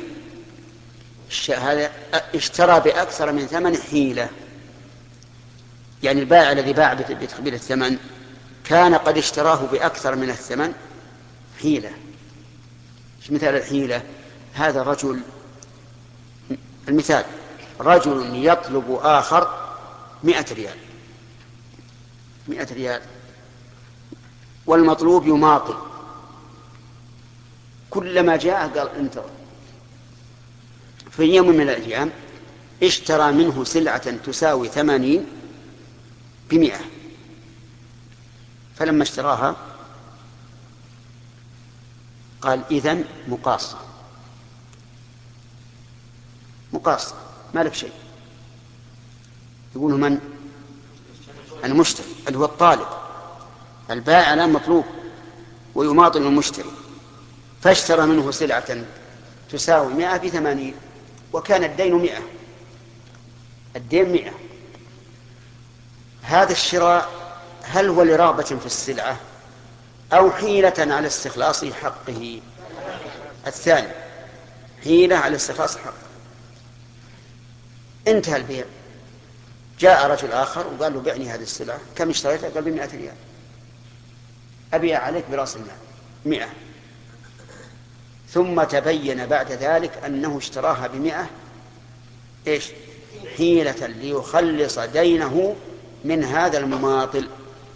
اشترى بأكثر من ثمن حيلة، يعني البائع الذي باع بتقبيل الثمن كان قد اشتراه بأكثر من الثمن حيلة. مثال الحيلة هذا رجل، المثال رجل يطلب آخر مئة ريال مئة ريال والمطلوب يماطل، كلما جاء قال انتظر. في يوم من الأيام اشترى منه سلعة تساوي ثمانين بمئة، فلما اشتراها قال إذن مقاصة مقاصة ما لك شيء. يقول من؟ المشتري اللي هو الطالب. البائع الآن مطلوب ويماطل المشتري، فاشترى منه سلعة تساوي مئة بثمانين وكان الدين مئة، الدين مئة. هذا الشراء هل هو لرغبة في السلعة أو حيلة على استخلاص حقه؟ الثاني، حيلة على استخلاص حقه. انتهى البيع، جاء رجل آخر وقال له بعني هذه السلعة، كم اشتريتها؟ قال بمئة ريال، أبيع عليك برأس المال مئة. ثم تبين بعد ذلك أنه اشتراها بمئة إيش؟ حيلة ليخلص دينه من هذا المماطل،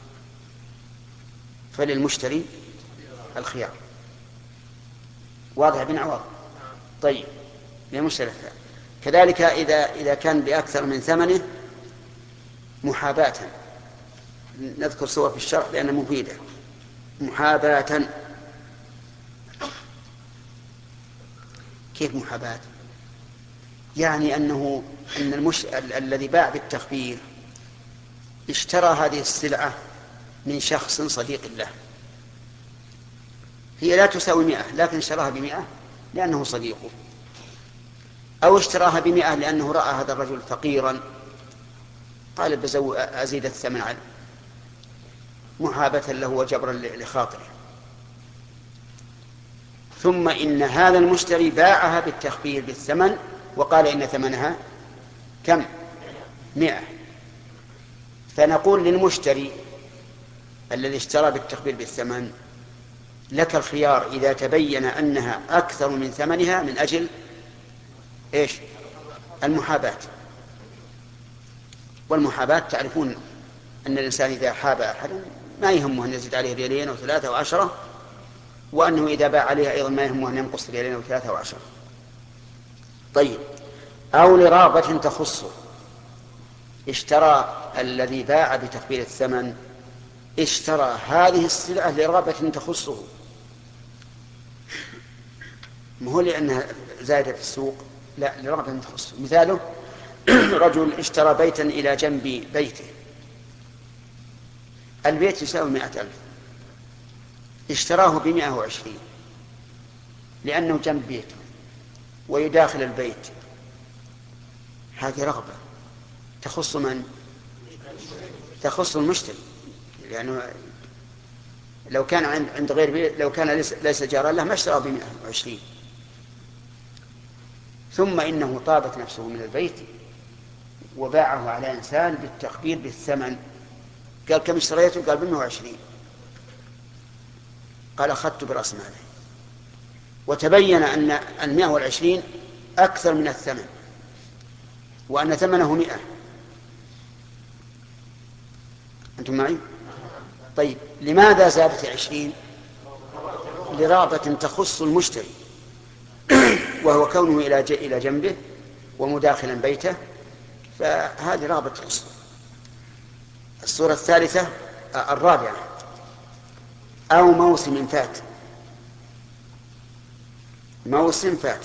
فللمشتري الخيار. واضح بن عوض؟ طيب، للمشتري الخيار. كذلك إذا إذا كان بأكثر من ثمنه محاباة، نذكر صور في الشرح لأنها مفيدة. محاباة، كيف محاباة؟ يعني أنه أن المش... ال... الذي باع بالتخبير اشترى هذه السلعة من شخص صديق له، هي لا تساوي مئة لكن اشتراها بمئة لأنه صديقه، أو اشتراها بمئة لأنه رأى هذا الرجل فقيرا قال بزو أزيد الثمن عنه محابة له وجبرا لخاطره. ثم إن هذا المشتري باعها بالتخبير بالثمن وقال إن ثمنها كم؟ مئة. فنقول للمشتري الذي اشترى بالتخبير بالثمن لك الخيار إذا تبين أنها أكثر من ثمنها من أجل إيش؟ المحاباة. والمحاباة تعرفون أن الإنسان إذا حاب أحدا ما يهمه أن يزيد عليه ريالين أو ثلاثة وعشرة، وأنه إذا باع عليها أيضا ما يهمه أن ينقص ريالين أو ثلاثة وعشرة. طيب، أو لرغبة تخصه، اشترى الذي باع بتخبير الثمن اشترى هذه السلعة لرغبة تخصه، ما هو لأنها زائدة في السوق، لا، لرغبة تخصه. مثاله رجل اشترى بيتا إلى جنب بيته، البيت يساوي مئة ألف، اشتراه بمئة وعشرين لأنه جنب بيته ويداخل البيت. هذه رغبة تخص من؟ تخص المشتري، لأنه يعني لو كان عند غير بيت، لو كان ليس جارا له ما اشتراه بمئة وعشرين. ثم إنه طابت نفسه من البيت وباعه على إنسان بالتخبير بالثمن، قال كم اشتريته؟ قال بمئة وعشرين، قال أخذت برأس ماله، وتبين أن المئة والعشرين أكثر من الثمن وأن ثمنه مئة. أنتم معي؟ طيب، لماذا زادت عشرين؟ لرغبة تخص المشتري وهو كونه إلى جنبه ومداخلا بيته، فهذه رغبة تخصه. الصورة الثالثة الرابعة، أو موسم فات. موسم فات،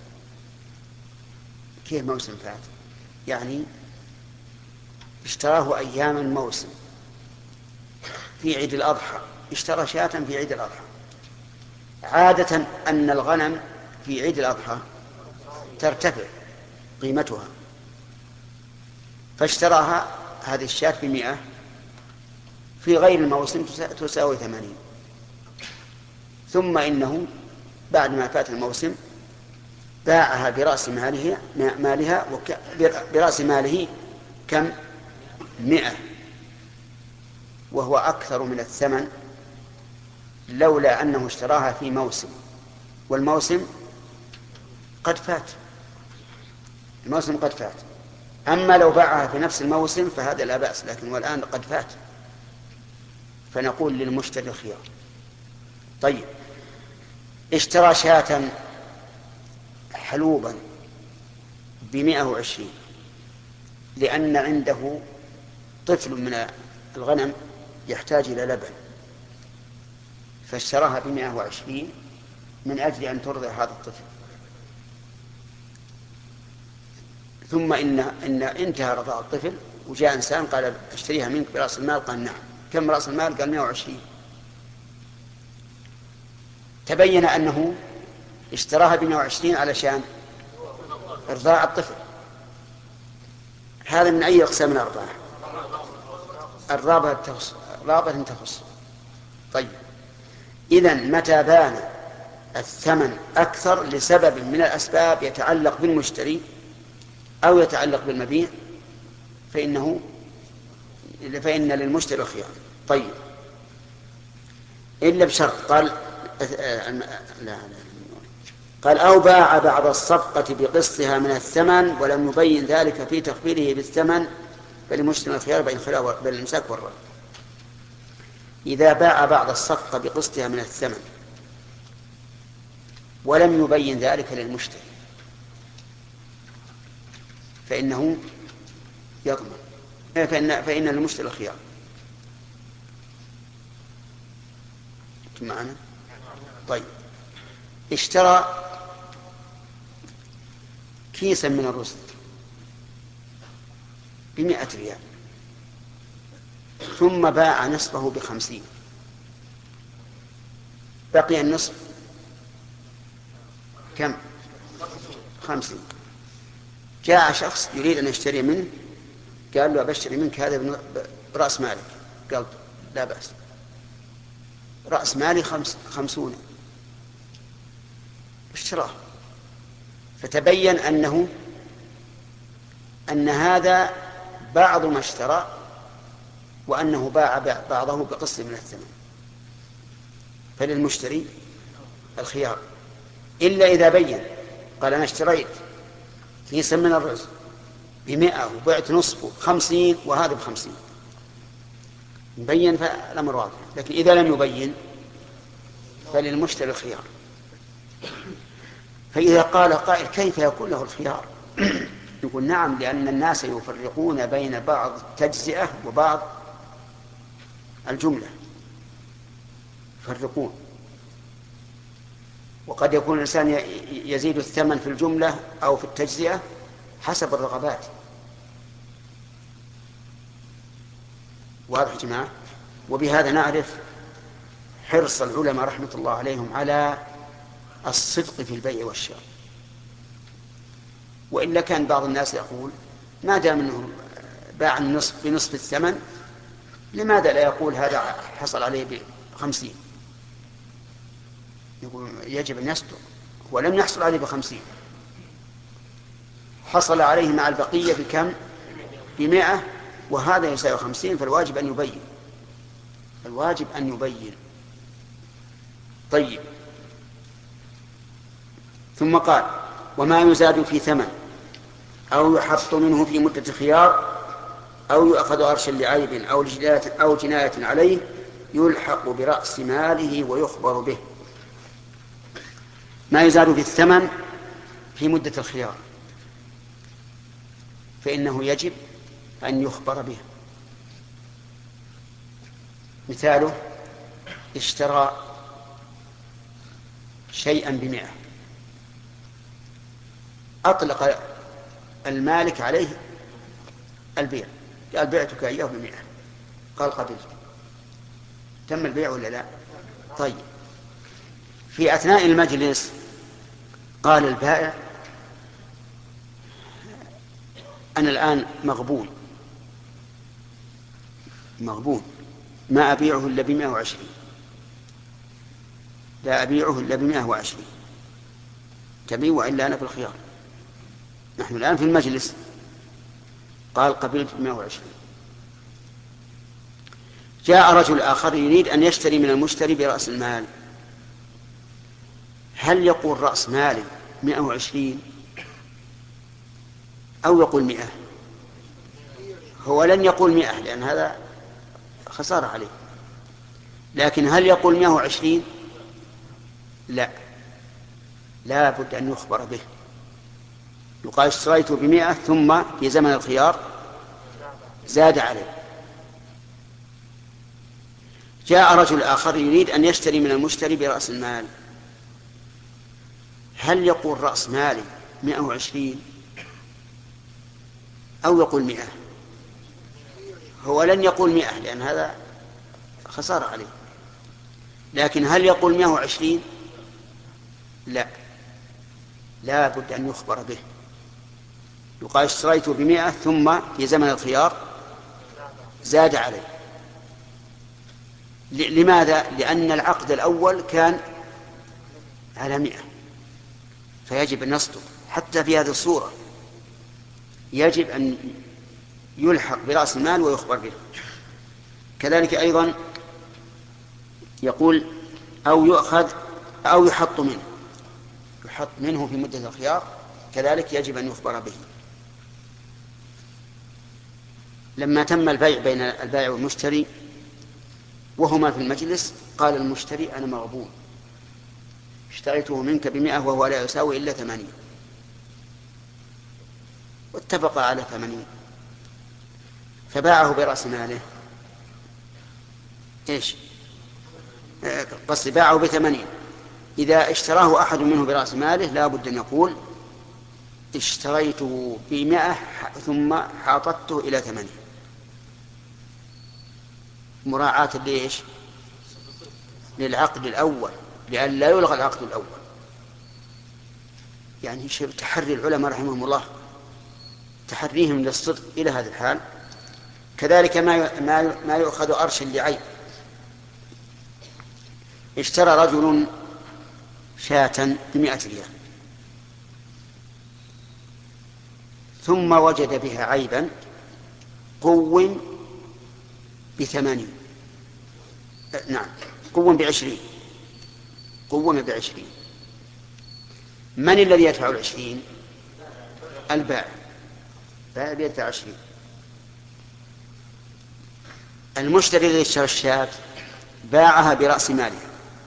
كيف موسم فات؟ يعني اشتراه أيام الموسم، في عيد الأضحى اشترى شاة في عيد الأضحى. عادة أن الغنم في عيد الأضحى ترتفع قيمتها، فاشتراها هذه الشاة بمئة، في غير الموسم تساوي ثمانين، ثم إنه بعد ما فات الموسم باعها برأس ماله مالها وك... برأس ماله كم؟ مئة، وهو أكثر من الثمن لولا أنه اشتراها في موسم، والموسم قد فات، الموسم قد فات. أما لو باعها في نفس الموسم فهذا لا بأس، لكن والآن قد فات، فنقول للمشتري الخيار. طيب، اشترى شاة حلوبا بمئة وعشرين لأن عنده طفل من الغنم يحتاج إلى لبن، فاشتراها بمئة وعشرين من أجل أن ترضع هذا الطفل، ثم إن, إن انتهى رضاع الطفل وجاء إنسان قال اشتريها منك برأس المال، قال نعم. كم رأس المال؟ قال مئة وعشرين. تبين أنه اشتراها بمئة وعشرين علشان إرضاع الطفل. هذا من أي أقسام الأربعة؟ الرابعة تخص. رابعة تخص. طيب، إذن متى بان الثمن أكثر لسبب من الأسباب يتعلق بالمشتري أو يتعلق بالمبيع فإنه فإن للمشتري الخيار. طيب، إلا بشرط، قال لا لا قال أو باع بعض الصفقة بقسطها من الثمن ولم يبين ذلك في تخفيضه بالثمن فللمشتري الخيار بين الخيار بين الإمساك والرد. إذا باع بعض الصفقة بقسطها من الثمن ولم يبين ذلك للمشتري فإنه يضمن، فإن, فإن المشتري الخيار. معنا؟ طيب، اشترى كيسا من الرز بمئة ريال ثم باع نصفه بخمسين، بقي النصف كم؟ خمسين. جاء شخص يريد أن يشتري منه، قال له أبشتري منك هذا برأس مالك، قال لا بأس، رأس مالي خمس خمسون، اشتراه. فتبين أنه أن هذا بعض ما اشترى وأنه باع بعضه بقسط من الثمن، فللمشتري الخيار إلا إذا بين، قال أنا اشتريت كيسا من الرز بمئة وبعت نصفه خمسين وهذا بخمسين، مبين فالأمر واضح. لكن إذا لم يبين فللمشتري الخيار. فإذا قال قائل كيف يكون له الخيار؟ يقول نعم، لأن الناس يفرقون بين بعض تجزئة وبعض الجملة، يفرقون، وقد يكون الإنسان يزيد الثمن في الجملة أو في التجزئة حسب الرغبات. واضح يا جماعة؟ وبهذا نعرف حرص العلماء رحمة الله عليهم على الصدق في البيع والشراء. وإلا كان بعض الناس يقول ما دام أنه باع النصف بنصف الثمن لماذا لا يقول هذا حصل عليه بخمسين؟ يقول يجب أن يصدق، ولم يحصل عليه بخمسين، حصل عليه مع البقية بكم؟ بمئة، وهذا يساوي خمسين، فالواجب أن يبين، الواجب أن يبين. طيب، ثم قال وما يزاد في ثمن أو يحط منه في مدة خيار أو يؤخذ أرشا لعيب أو لجناية أو جناية عليه يلحق برأس ماله ويخبر به. ما يزاد في الثمن في مدة الخيار فإنه يجب أن يخبر به. مثاله اشترى شيئا بمئة، أطلق المالك عليه البيع، قال بعتك إياه بمئة، قال قبلت، تم البيع ولا لا؟ طيب، في أثناء المجلس قال البائع أنا الآن مغبون مغبون، ما أبيعه إلا بمائة وعشرين، لا أبيعه إلا بمائة وعشرين، تبيع وإلا أنا في الخيار. نحن الآن في المجلس، قال قبلت بمائة وعشرين. جاء رجل آخر يريد أن يشتري من المشتري برأس المال، هل يقول رأس مالي مائة وعشرين أو يقول مئة؟ هو لن يقول مئة لأن هذا خسارة عليه، لكن هل يقول مائة وعشرين؟ لا، لا بد أن يخبر به، يقال اشتريت بمئة ثم في زمن الخيار زاد عليه. جاء رجل آخر يريد أن يشتري من المشتري برأس المال، هل يقول رأس مالي مائة وعشرين أو يقول مئة؟ هو لن يقول مئة لأن هذا خسارة عليه، لكن هل يقول مائة وعشرين؟ لا، لا بد أن يخبر به، يقال اشتريت بمئة ثم في زمن الخيار زاد عليه. لماذا؟ لأن العقد الأول كان على مئة، فيجب أن نصدق حتى في هذه الصورة، يجب أن يلحق برأس المال ويخبر به. كذلك أيضا يقول أو يؤخذ أو يحط منه، يحط منه في مدة الخيار، كذلك يجب أن يخبر به. لما تم البيع بين البائع والمشتري وهما في المجلس، قال المشتري أنا مغبون، اشتريته منك بمئة وهو لا يساوي إلا ثمانين، واتفق على ثمانين، فباعه برأس ماله. إيش قصدي؟ باعه بثمانين. إذا اشتراه أحد منه برأس ماله لا بد أن يقول اشتريته بمئة ثم حاطته إلى ثمانين، مراعاة ليش؟ للعقد الأول، لأن لا يلغى العقد الأول. يعني تحري العلماء رحمهم الله، تحريهم للصدق إلى هذا الحال. كذلك ما ما يؤخذ أرش لعيب. اشترى رجل شاة بمئة ريال ثم وجد بها عيبا قوم بثمانين، نعم قوم بعشرين، قوم بعشرين. من الذي يدفع العشرين؟ البائع، البائع يدفع عشرين. المشتري الذي اشترى الشاة باعها برأس ماله،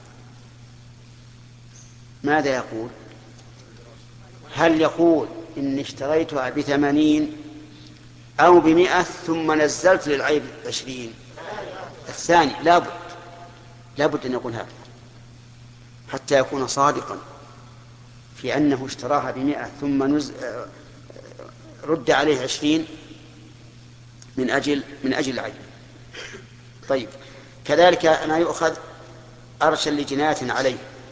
ماذا يقول؟ هل يقول إن اشتريتها بثمانين أو بمئة ثم نزلت للعيب عشرين؟ الثاني لا بد، لا بد أن يقول هذا حتى يكون صادقا في أنه اشتراها بمئة ثم نز... رد عليه عشرين من أجل من أجل العيب. طيب كذلك ما يؤخذ أرشا لجناية عليه.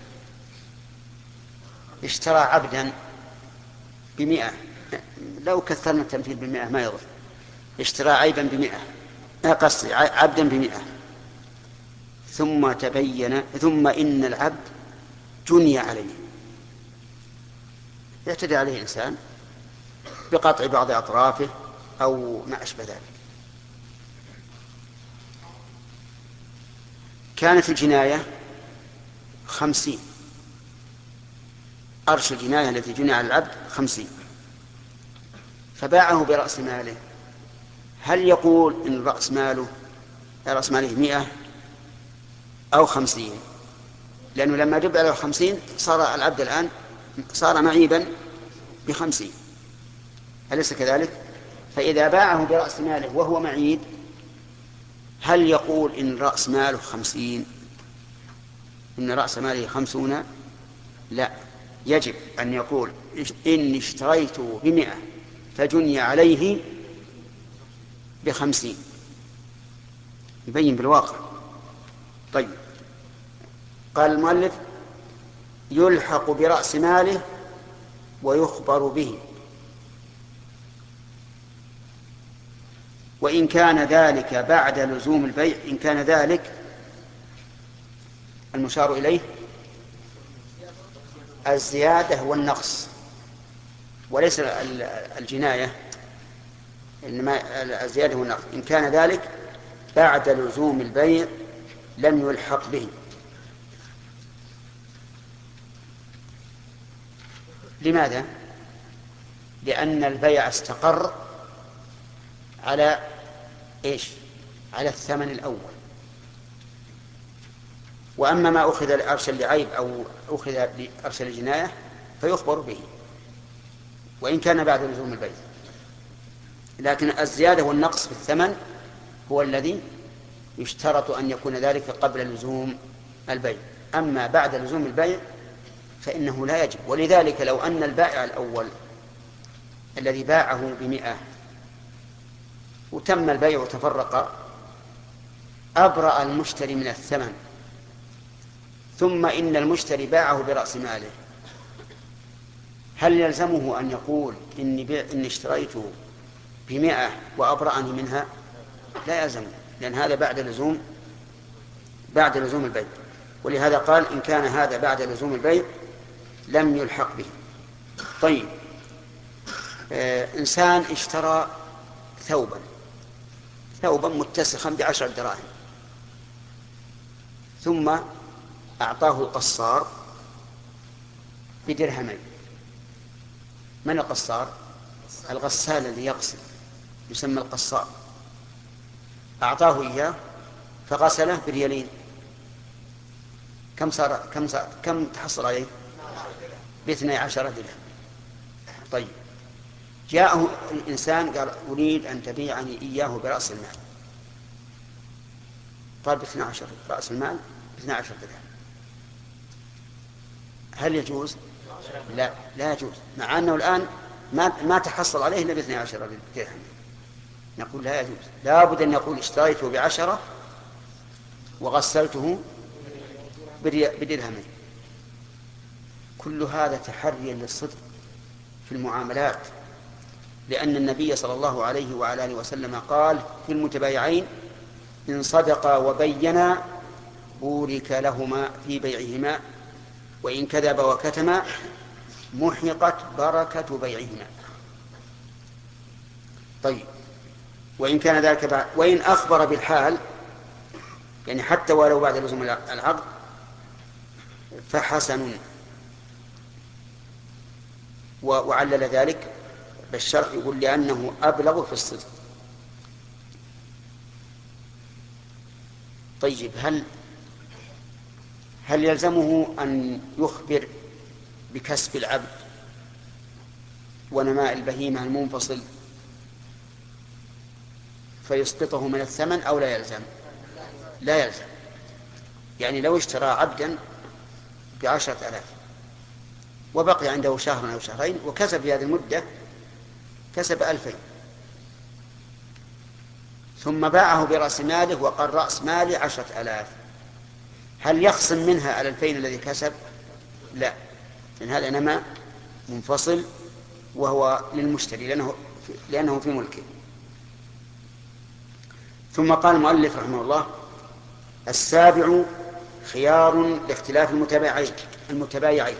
اشترى عبدا بمئة، لو كثرنا التمثيل بمئة ما يضر، اشترى عيبا بمئة، قصدي عبدا بمئة، ثم تبين ثم إن العبد جني عليه، يعتدي عليه إنسان بقطع بعض أطرافه أو ما أشبه ذلك. كانت الجناية خمسين، أرش الجناية التي جنى على العبد خمسين، فباعه برأس ماله. هل يقول إن رأس ماله رأس ماله مئة أو خمسين؟ لأنه لما جب على خمسين صار العبد الآن صار معيبا بخمسين، أليس كذلك؟ فإذا باعه برأس ماله وهو معيب، هل يقول إن رأس ماله خمسين، إن رأس ماله خمسون؟ لا، يجب أن يقول إني اشتريته بمئة فجني عليه بخمسين، يبين بالواقع. طيب قال المؤلف يلحق برأس ماله ويخبر به. وإن كان ذلك بعد لزوم البيع، إن كان ذلك المشار إليه الزيادة والنقص وليس الجناية، إنما الزيادة والنقص. إن كان ذلك بعد لزوم البيع لم يلحق به. لماذا؟ لأن البيع استقر على إيش؟ على الثمن الأول. وأما ما أخذ لأرش لعيب أو أخذ لأرش الجناية فيخبر به وإن كان بعد لزوم البيع. لكن الزيادة والنقص في الثمن هو الذي يشترط أن يكون ذلك قبل لزوم البيع. أما بعد لزوم البيع فإنه لا يجب. ولذلك لو أن البائع الأول الذي باعه بمئة وتم البيع وتفرق أبرأ المشتري من الثمن، ثم إن المشتري باعه برأس ماله، هل يلزمه أن يقول إني, بيع إني اشتريته بمئة وأبرأني منها؟ لا يلزمه، لأن هذا بعد لزوم بعد لزوم البيع. ولهذا قال إن كان هذا بعد لزوم البيع لم يلحق به. طيب، آه إنسان اشترى ثوبا ثوبا متسخا بعشر دراهم، ثم أعطاه القصار بدرهمين. من القصار؟ الغسال الذي يغسل يسمى القصار. أعطاه إياه فغسله بريالين. كم صار كم صار كم تحصل عليه؟ باثني عشر درهم. طيب، جاءه الإنسان قال أريد أن تبيعني إياه برأس المال. قال باثني عشر، رأس المال باثني عشر درهم. هل يجوز؟ لا، لا يجوز، مع أنه الآن ما ما تحصل عليه إلا باثني عشر درهم. نقول لا يجوز، لا بد أن يقول اشتريته بعشرة وغسلته بدرهمين. كل هذا تحريا للصدق في المعاملات، لأن النبي صلى الله عليه وعلى آله وسلم قال في المتبايعين إن صدقا وبينا بورك لهما في بيعهما وإن كذب وكتما محقت بركة بيعهما. طيب، وإن كان ذلك بعد، وإن أخبر بالحال يعني حتى ولو بعد لزوم العقد فحسن. وعلل ذلك بالشرع، يقول لأنه أبلغ في الصدق. طيب، هل هل يلزمه أن يخبر بكسب العبد ونماء البهيمة المنفصل فيسقطه من الثمن أو لا يلزم؟ لا يلزم. يعني لو اشترى عبدا بعشرة آلاف وبقي عنده شهر أو شهرين وكسب في هذه المدة كسب ألفين، ثم باعه برأس ماله وقال رأس مالي عشرة آلاف، هل يخصم منها الألفين الذي كسب؟ لا، لأن هذا نماء منفصل وهو للمشتري لأنه, لأنه في ملكه. ثم قال المؤلف رحمه الله السابع خيار لاختلاف المتبايعين المتبايعين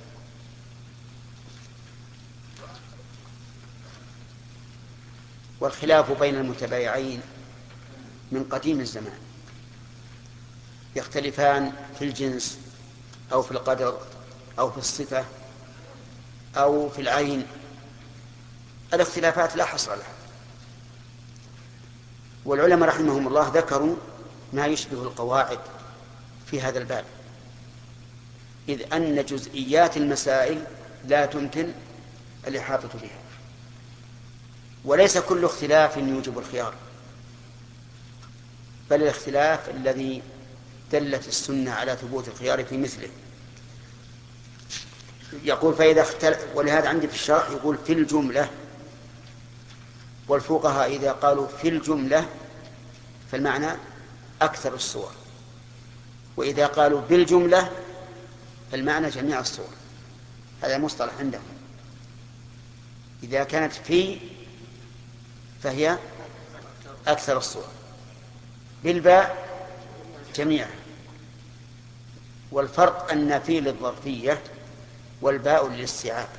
والخلاف بين المتبايعين من قديم الزمان، يختلفان في الجنس أو في القدر أو في الصفة أو في العين. الاختلافات لا حصر لها، والعلماء رحمهم الله ذكروا ما يشبه القواعد في هذا الباب، إذ أن جزئيات المسائل لا تمكن الإحاطة بها، وليس كل اختلاف يوجب الخيار، بل الاختلاف الذي دلت السنة على ثبوت الخيار في مثله. يقول فإذا اختلف، ولهذا عندي في الشرح يقول في الجملة، والفقهاء إذا قالوا في الجملة فالمعنى أكثر الصور، وإذا قالوا بالجملة فالمعنى جميع الصور. هذا مصطلح عندهم. إذا كانت في فهي أكثر الصور، بالباء جميعا. والفرق أن في للظرفية والباء للاستيعاب،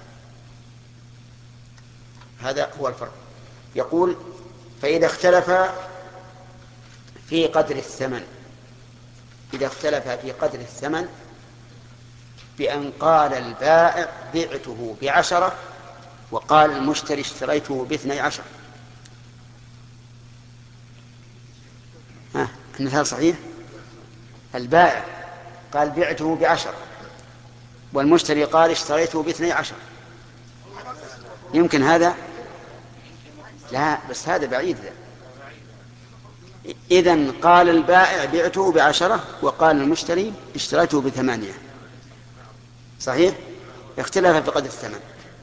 هذا هو الفرق. يقول فإذا اختلف في قدر الثمن، إذا اختلف في قدر الثمن بأن قال البائع بعته بعشرة وقال المشتري اشتريته باثني عشر. ها المثال صحيح؟ البائع قال بعته بعشرة والمشتري قال اشتريته باثني عشر، يمكن هذا؟ لا، بس هذا بعيد. إذن قال البائع بعته بعشرة وقال المشتري اشتريته بثمانية، صحيح؟ اختلف في قدر الثمن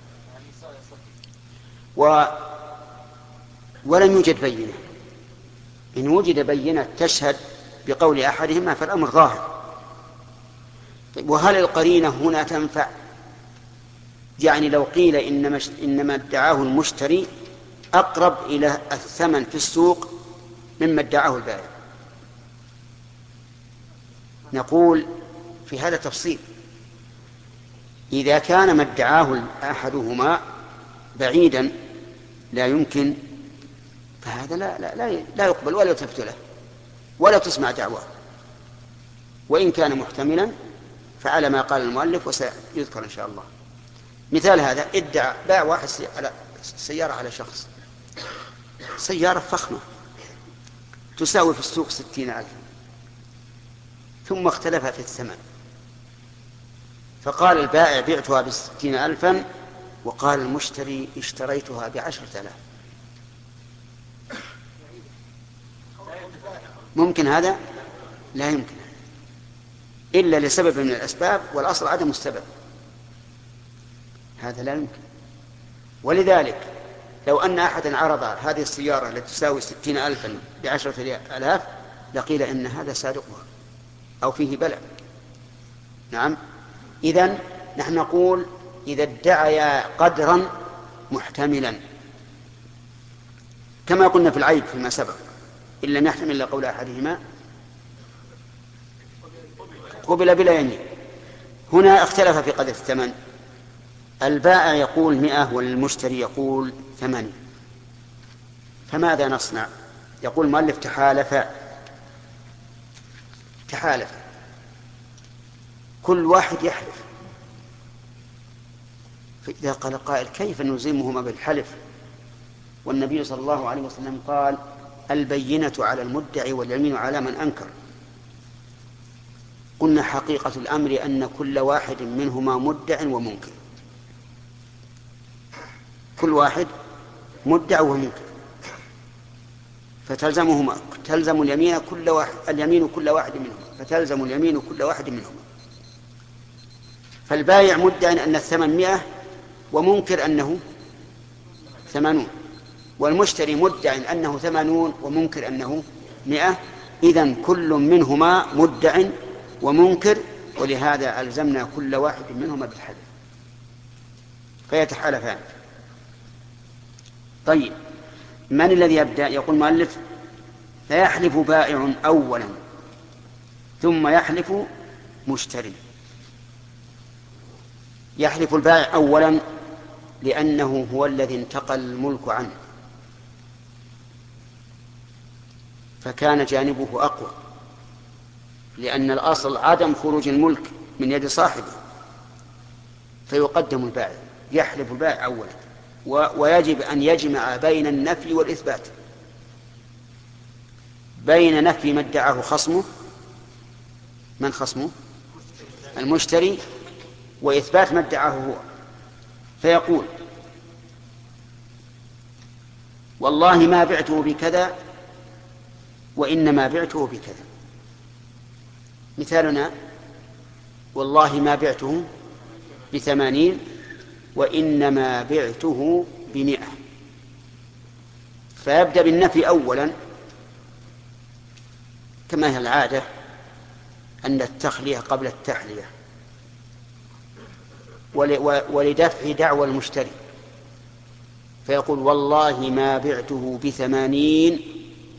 و... ولم يوجد بينة. إن وجد بينة تشهد بقول أحدهما فالأمر ظاهر. وهل القرينة هنا تنفع؟ يعني لو قيل إنما, إنما ادعاه المشتري أقرب إلى الثمن في السوق مما ادعاه البائع، نقول في هذا تفصيل. إذا كان ما ادعاه أحدهما بعيدا لا يمكن، فهذا لا, لا, لا, لا يقبل ولا يلتفت له ولا تسمع دعواه. وإن كان محتملا فعلى ما قال المؤلف وسيذكر إن شاء الله. مثال هذا ادعى باع واحد على سيارة على شخص، سيارة فخمة تساوي في السوق ستين ألف، ثم اختلف في الثمن، فقال البائع بعتها بستين ألفا وقال المشتري اشتريتها بعشرة آلاف. ممكن هذا؟ لا يمكن إلا لسبب من الأسباب، والأصل عدم السبب، هذا لا يمكن. ولذلك لو أن أحدا عرض هذه السيارة التي تساوي ستين ألفا بعشرة آلاف لقيل إن هذا سارقها أو فيه بلع. نعم. إذن نحن نقول إذا ادعيا قدرا محتملا كما قلنا في العيب فيما سبق، إن لم يحتمل إلا قول أحدهما قبل بلا يمين. هنا اختلف في قدر الثمن، البائع يقول مئة والمشتري يقول ثمانية، فماذا نصنع؟ يقول المؤلف تحالفا تحالفا كل واحد يحلف. فإذا قال قائل كيف نلزمهما بالحلف والنبي صلى الله عليه وسلم قال البينة على المدعي واليمين على من أنكر؟ قلنا حقيقة الأمر أن كل واحد منهما مدع ومنكر، كل واحد مدع ومنكر، فتلزمهما تلزم اليمين كل واحد اليمين كل واحد منهما فتلزم اليمين كل واحد منهما. فالبايع مدع أن الثمن مئة ومنكر أنه ثمانون، والمشتري مدع أنه ثمانون ومنكر أنه مئة. إذن كل منهما مدع ومنكر، ولهذا ألزمنا كل واحد منهما بالحلف فيتحالفان. طيب من الذي يبدأ؟ يقول المؤلف فيحلف بائع أولا ثم يحلف مشتري. يحلف البائع أولا لأنه هو الذي انتقل الملك عنه فكان جانبه أقوى، لأن الأصل عدم خروج الملك من يد صاحبه، فيقدم البائع. يحلف البائع أولا، ويجب أن يجمع بين النفي والإثبات، بين نفي ما ادعاه خصمه، من خصمه؟ المشتري، وإثبات ما ادعاه هو. فيقول والله ما بعته بكذا وإنما بعته بكذا. مثالنا والله ما بعته بثمانين وإنما بعته بمئة. فيبدأ بالنفي أولا كما هي العادة أن التخلية قبل التحلية، ولدفع دعوى المشتري، فيقول والله ما بعته بثمانين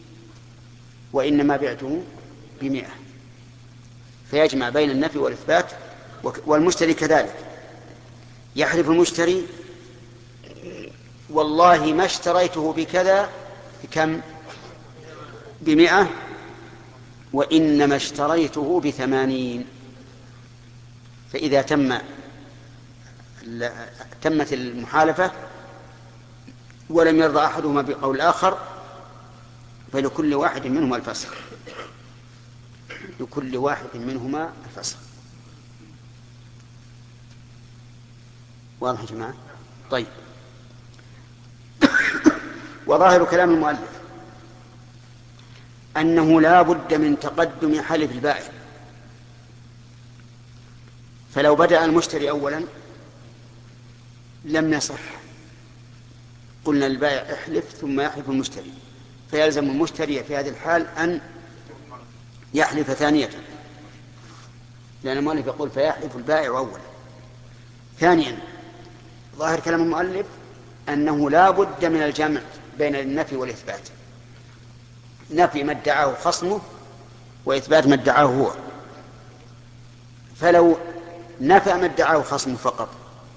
وإنما بعته بمئة، فيجمع بين النفي والإثبات. والمشتري كذلك، يحلف المشتري والله ما اشتريته بكذا بكم؟ بمئة، وإنما اشتريته بثمانين. فإذا تم تمت المحالفة ولم يرضى أحدهما بقول الآخر فلكل واحد منهما الفسخ، لكل واحد منهما الفسخ. واضح يا جماعة؟ طيب. وظاهر كلام المؤلف أنه لا بد من تقدم حلف البائع، فلو بدأ المشتري أولا لم يصح، قلنا للبائع احلف ثم يحلف المشتري، فيلزم المشتري في هذه الحال أن يحلف ثانية، لأن المؤلف يقول فيحلف البائع أولا. ثانيا، ظاهر كلام المؤلف أنه لا بد من الجمع بين النفي والإثبات، نفي ما ادعاه خصمه وإثبات ما ادعاه هو. فلو نفى ما ادعاه خصمه فقط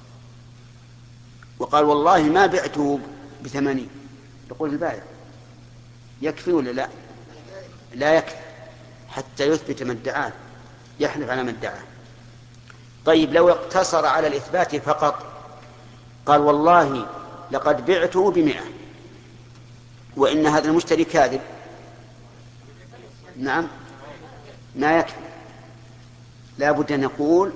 وقال والله ما بعته بثمانين، يقول البائع يكفي ولا لا؟ لا يكفي حتى يثبت ما ادعاه، يحلف على ما ادعاه. طيب لو اقتصر على الإثبات فقط، قال والله لقد بعته بمئة وإن هذا المشتري كاذب، نعم ما يكفي، لا بد أن يقول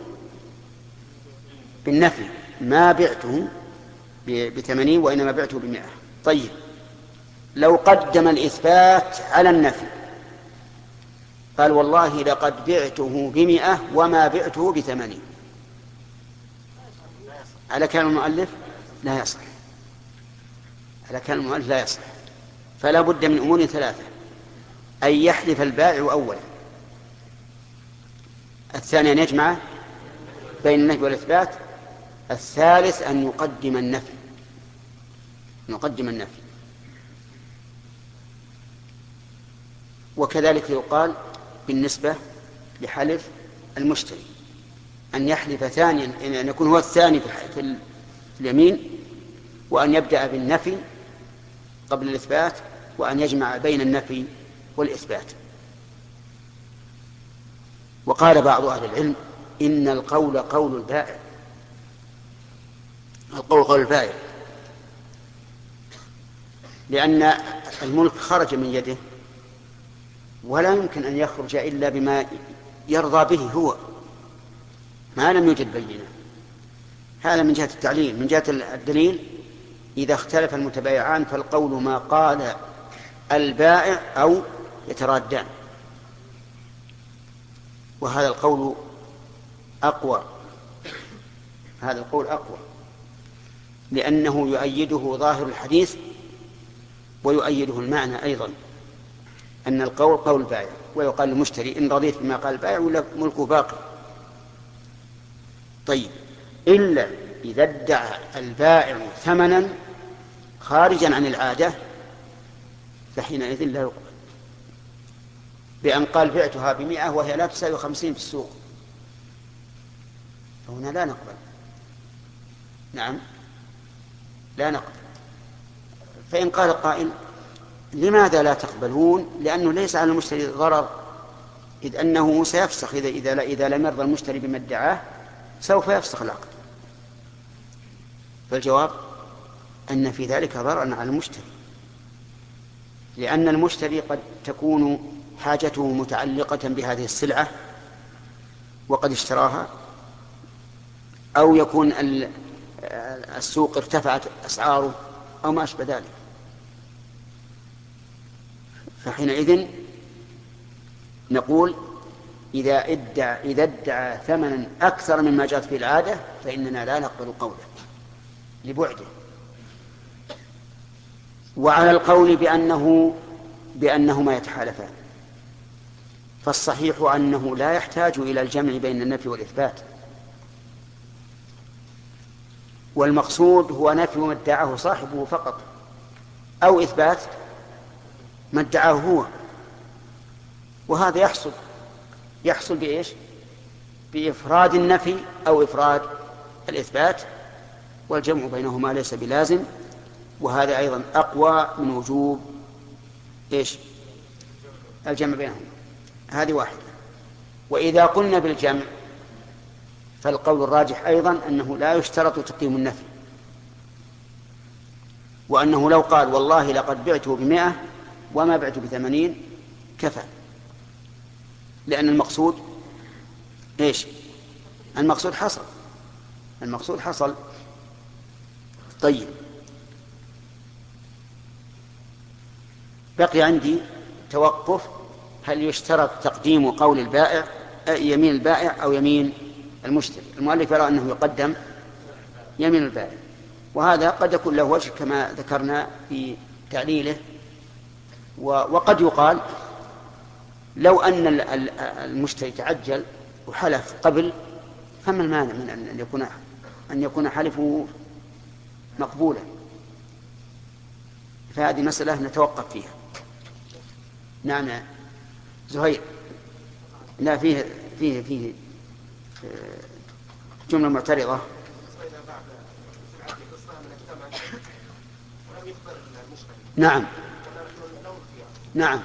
بالنفي ما بعته بثمانين وإنما بعته بمئة. طيب لو قدم الإثبات على النفي، قال والله لقد بعته بمئة وما بعته بثمانين، على كلام المؤلف لا يصح، على كلام المؤلف لا يصح. فلا بد من أمور ثلاثة: أن يحلف البائع أولا، الثاني أن يجمع بين النفي والإثبات، الثالث أن يقدم النفي، نقدم النفي. وكذلك يقال بالنسبة لحلف المشتري أن يحلف ثانيا، أن يكون هو الثاني في اليمين، وأن يبدأ بالنفي قبل الإثبات، وأن يجمع بين النفي والإثبات. وقال بعض أهل العلم إن القول قول البائع، القول قول البائع، لأن الملك خرج من يده ولا يمكن أن يخرج إلا بما يرضى به هو، ما لم يوجد بينة. هذا من جهة التعليل. من جهة الدليل إذا اختلف المتبايعان فالقول ما قال البائع أو يترادان، وهذا القول أقوى، هذا القول أقوى لأنه يؤيده ظاهر الحديث ويؤيده المعنى أيضا، أن القول قول البائع، ويقال للمشتري إن رضيت بما قال البائع ولا ملكه باقي. طيب إلا إذا ادعى البائع ثمنا خارجا عن العادة فحينئذ لا يقبل، بأن قال بعتها بمئة وهي لا تساوي خمسين في السوق، فهنا لا نقبل، نعم لا نقبل. فإن قال قائل لماذا لا تقبلون؟ لأنه ليس على المشتري ضرر، إذ أنه سيفسخ إذا, إذا, إذا لم يرضى المشتري بما ادعاه سوف يفسخ العقد. فالجواب أن في ذلك ضررا على المشتري، لأن المشتري قد تكون حاجته متعلقة بهذه السلعة وقد اشتراها، أو يكون السوق ارتفعت أسعاره أو ما أشبه ذلك، فحينئذ نقول إذا ادعى, إذا ادعى ثمنا أكثر مما جاءت في العادة فإننا لا نقبل قوله لبعده. وعلى القول بأنه بأنهما يتحالفان فالصحيح أنه لا يحتاج إلى الجمع بين النفي والإثبات، والمقصود هو نفي ما ادعاه صاحبه فقط أو إثبات ما ادعاه هو. وهذا يحصل يحصل بإيش؟ بإفراد النفي أو إفراد الإثبات، والجمع بينهما ليس بلازم، وهذا أيضا أقوى من وجوب إيش؟ الجمع بينهما. هذه واحدة. وإذا قلنا بالجمع فالقول الراجح أيضا أنه لا يشترط تقييم النفي، وأنه لو قال والله لقد بعته بمئة وما بعته بثمانين كفى، لأن المقصود إيش؟ المقصود حصل المقصود حصل طيب، بقي عندي توقف، هل يشترط تقديم قول البائع يمين البائع أو يمين المشتري؟ المؤلف يرى أنه يقدم يمين البائع، وهذا قد يكون له وجه كما ذكرنا في تعليله. وقد يقال لو أن المشتري تعجل وحلف قبل فما المانع من أن يكون أن يكون حلفه مقبولا؟ فهذه مسألة نتوقف فيها. نعم زهير. لا فيه فيه فيه جملة معترضة. نعم نعم.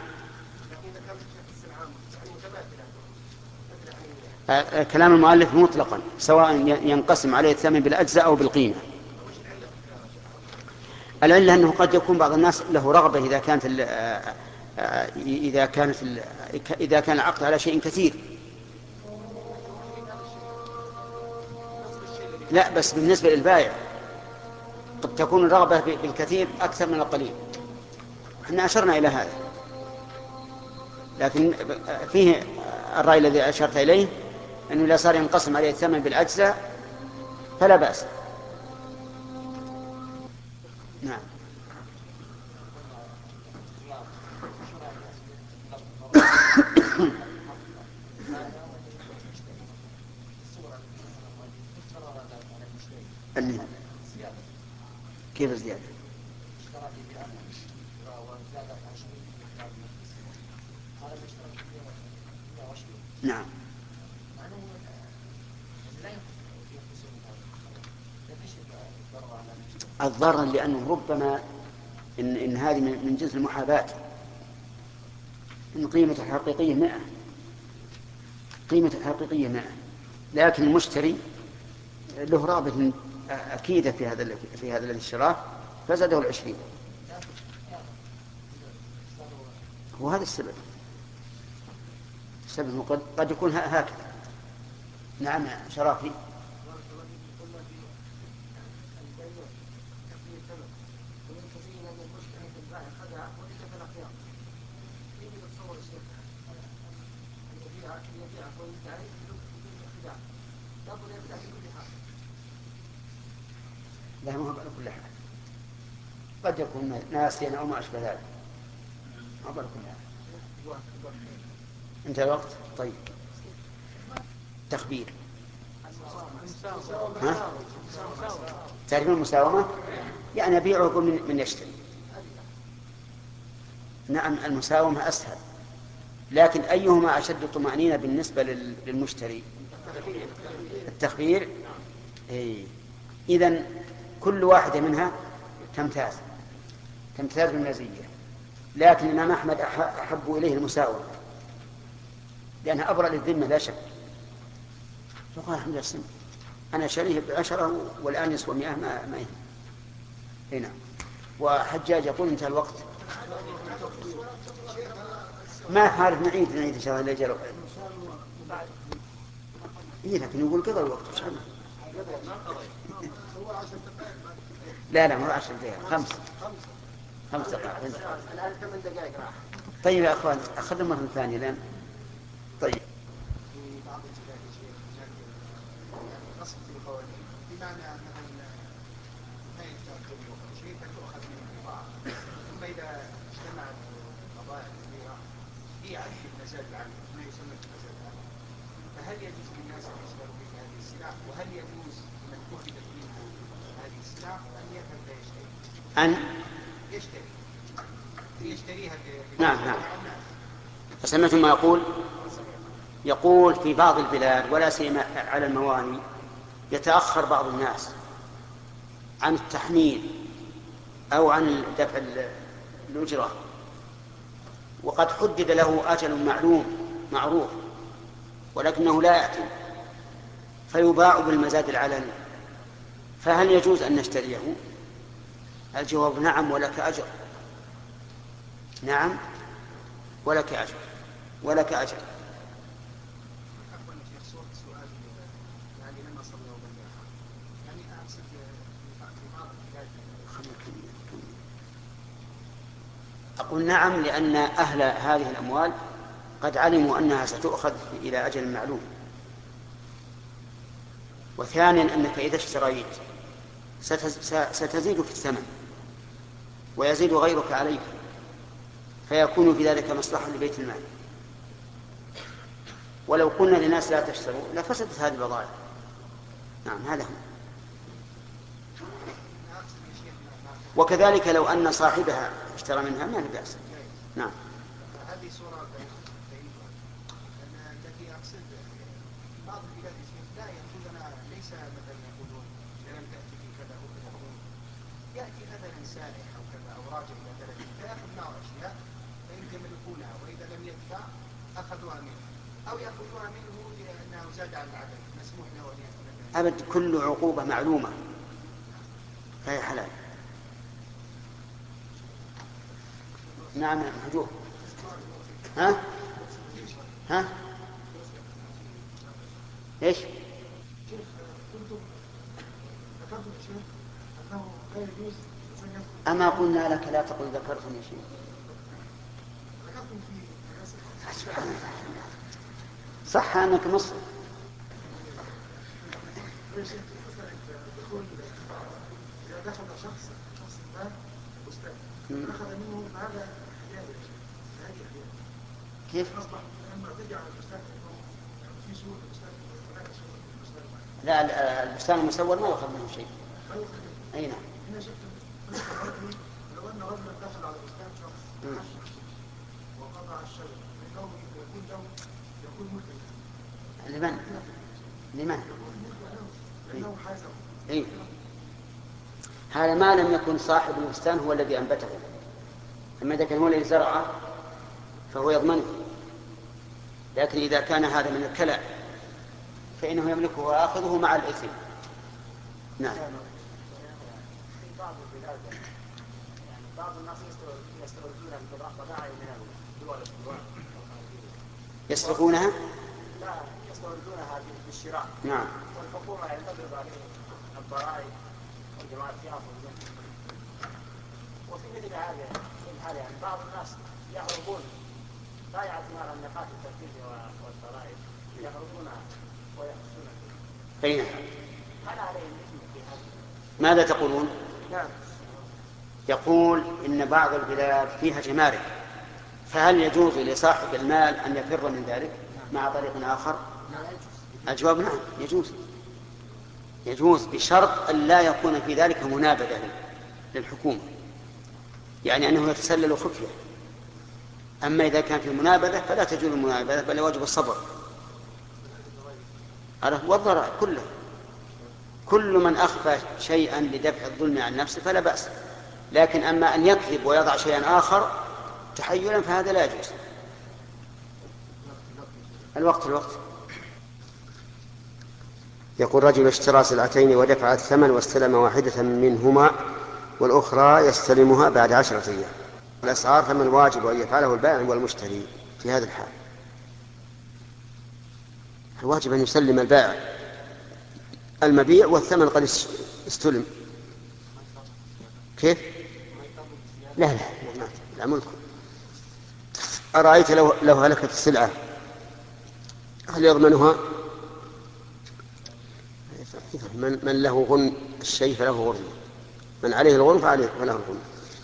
كلام المؤلف مطلقا سواء ينقسم عليه الثمن بالأجزاء أو بالقيمة. العلة أنه قد يكون بعض الناس له رغبة إذا كانت إذا كانت إذا كان العقد على شيء كثير. لا بس بالنسبة للبائع قد تكون الرغبة بالكثير أكثر من القليل، احنا أشرنا إلى هذا، لكن فيه الرأي الذي أشرت إليه أنه لا صار ينقسم عليه الثمن بالأجزاء فلا بأس. نعم. كيف زيادة؟ نعم. الضرر لأنه ربما إن, إن هذه من جنس المحاباة، إن قيمة الحقيقية مئة قيمة الحقيقية مئة، لكن المشتري له رغبة أكيدة في هذا في هذا الذي اشتراه فزاده العشرين، وهذا السبب. السبب قد, قد يكون هكذا. نعم شرافي. لا ما هو على كل حال، قد يكون ناسيا أو ما أشبه ذلك، ما على كل حال. انتهى الوقت. طيب تخبير. ها؟ تعرفون المساومة؟ يعني أبيع ويقول من, من يشتري. نعم المساومة أسهل، لكن أيهما أشد طمأنينة بالنسبة للمشتري؟ التخبير. إيه. إذن كل واحدة منها تمتاز تمتاز بالمزية، لكن الإمام أحمد أحب إليه المساومة لأنها أبرأ للذمة لا شك. فقال الحمد لله السنة أنا شريه بعشرة والآن يسوى مئة ما ما يهم. هنا وحجاج يقول انتهى الوقت. ما عارف نعيد نعيد إن شاء الله لجل. إيه لكن يقول قضى الوقت إن شاء الله. لا لا مو عشر دقائق، خمس خمس دقائق. الآن ثمان دقائق راح. طيب يا أخوان أخذنا مرة ثانية الآن. طيب. في بعض الجهات الأصل في القوانين بمعنى أنها لا يتأكد شيء تؤخذ من البعض، ثم إذا اجتمعت قضايا كثيرة بيعت في المزاد العام ما يسمى المزاد العام، فهل يجوز للناس أن يشتروا في هذه السلع؟ وهل يجوز من أخذت منه هذه السلع أن يذهب يشتري؟ أن يشتري يشتريها. نعم نعم سمعتم ما يقول؟ يقول في بعض البلاد ولا سيما على المواني يتأخر بعض الناس عن التحميل أو عن دفع الأجرة، وقد حدد له أجل معلوم معروف ولكنه لا يأتي، فيباع بالمزاد العلني، فهل يجوز أن نشتريه؟ الجواب نعم ولك أجر، نعم ولك أجر ولك أجر. أقول نعم لأن أهل هذه الأموال قد علموا أنها ستؤخذ إلى أجل معلوم. وثانيا أنك إذا اشتريت ستزيد في الثمن ويزيد غيرك عليك، فيكون في ذلك مصلحة لبيت المال. ولو قلنا للناس لا تشتروا لفسدت هذه البضائع. نعم هذا هو. وكذلك لو أن صاحبها اشترى منها ما له بأس. نعم. هذه صورة بعيدة. التي أقصد بعض البلاد لا يأخذنا، ليس مثلا يقولون لم تأتي في كذا وكذا، يأتي مثلا سائح أو كذا أو راجع إلى بلده فيأخذ معه أشياء فإن يملكونها، وإذا لم يدفع أخذوها منه أو يأخذوها منه لأنه زاد عن العدد، مسموح له أن يأخذها. أبد كل عقوبة معلومة فهي حلال. نعم محجوب. ها ها ايش؟ أما قلنا لك لا تقل ذكرتني شيء. صح أنك مصر. إذا دخل شخص شخص ما بستان أخذ منه هذا كيف؟ لا البستان المسور ما يأخذ منه شيء. أي نعم. لو أن رجلا دخل على بستان شخص وقطع الشجر فإنه يكون له يكون ملكا. لمن؟ لمن؟ لأنه حازم. إيه. هذا ما لم يكن صاحب البستان هو الذي أنبته، أما إذا كان هو الذي زرعه فهو يضمنه. لكن إذا كان هذا من الكلى فإنه يملكه ويأخذه مع الإثم. نعم. في بعض البلاد يعني بعض الناس يستوردون البضائع من الدول الأخرى. يسرقونها؟ لا يستوردونها بالشراء. نعم. والحكومة يعني تفرض عليهم الضرائب والجماعة الخياطة. وفي مثل هذه الحالة يعني بعض الناس يهربون لا يعرفون على النقاط التركيز والضرائب، يهربونها ويخشونها. أين؟ هل عليهم إثم في هذا؟ ماذا تقولون؟ نعم. يقول إن بعض البلاد فيها جمارك، فهل يجوز لصاحب المال أن يفر من ذلك مع طريق آخر؟ الجواب نعم يجوز. يجوز بشرط أن لا يكون في ذلك منابذة للحكومة، يعني أنه يتسلل خفية. أما إذا كان في منابذة فلا تجوز المنابذة بل واجب الصبر. والضرر كله، كل من أخفى شيئا لدفع الظلم عن نفسه فلا بأس، لكن أما أن يكذب ويضع شيئا آخر تحيلا فهذا لا يجوز. الوقت الوقت يقول رجل اشترى سلعتين ودفع الثمن واستلم واحدة منهما والأخرى يستلمها بعد عشرة أيام. الأسعار فما الواجب أن يفعله البائع والمشتري في هذا الحال؟ الواجب أن يسلم البائع المبيع والثمن قد استلم. كيف؟ لا لا لا, لا ملك. أرأيت لو, لو هلكت السلعة هل يضمنها؟ من, من له غن الشيء فله غرم، من عليه الغرم فعليه فله الغرم.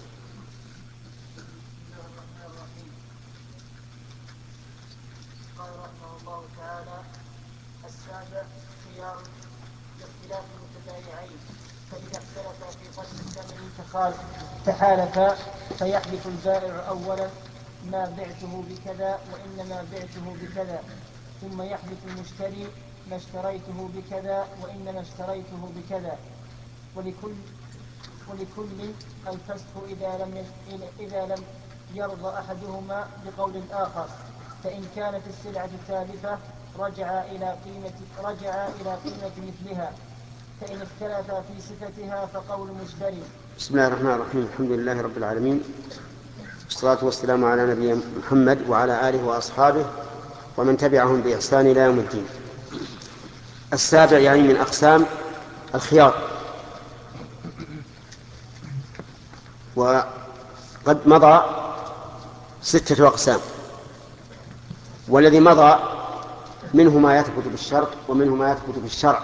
قال رحمه الله تعالى: السابع خيار لاختلاف المتبايعين، فإذا اختلفا في قدر الثمن تحالفا فيحلف البائع أولا ما بعته بكذا وإنما بعته بكذا، ثم يحلف المشتري ما اشتريته بكذا وإنما اشتريته بكذا. ولكل ولكل الفسخ إذا لم إذا لم يرضى أحدهما بقول الآخر، فإن كانت السلعة تالفة رجع إلى قيمة رجع إلى قيمة مثلها، فإن اختلفا في صفتها فقول المشتري. بسم الله الرحمن الرحيم. الحمد لله رب العالمين، والصلاة والسلام على نبينا محمد وعلى آله وأصحابه ومن تبعهم بإحسان إلى يوم الدين. السابع يعني من أقسام الخيار. وقد مضى ستة أقسام، والذي مضى منه ما يثبت بالشرط ومنه ما يثبت بالشرع.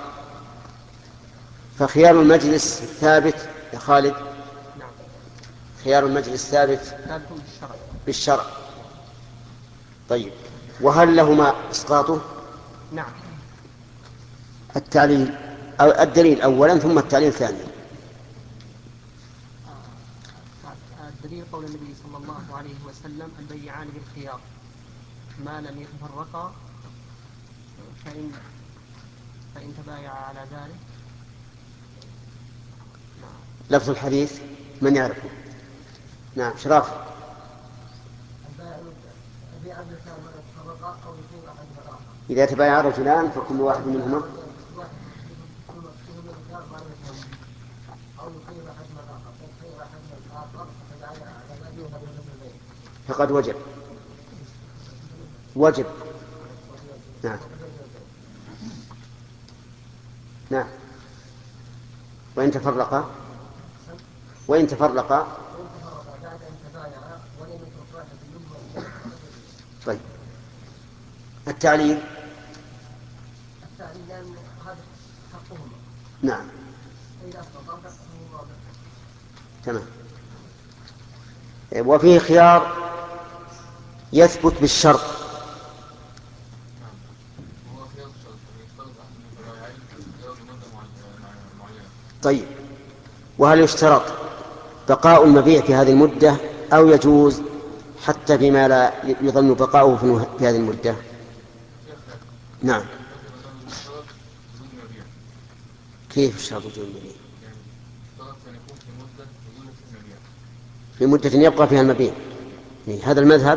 فخيار المجلس ثابت يا خالد. خيار المجلس ثابت بالشرع. طيب، وهل لهما إسقاطه؟ نعم. التعليل أو الدليل أولا ثم التعليل ثانيا. الدليل قول النبي صلى الله عليه وسلم البيعان بالخيار ما لم يتفرقا، فإن فإن تبايعا على ذلك. لفظ الحديث من يعرفه؟ نعم شراف. إذا تبايع رجلان فكل واحد منهما فقد وجب وجب نعم نعم. وإن تفرقا وإن تفرقا طيب. التعليل نعم تمام. وفيه خيار يثبت بالشرط. طيب، وهل يشترط بقاء المبيع في هذه المدة أو يجوز حتى بما لا يظن بقاؤه في هذه المدة؟ نعم. كيف اشترط وجود المبيع؟ في مدة يبقى فيها المبيع، هذا المذهب.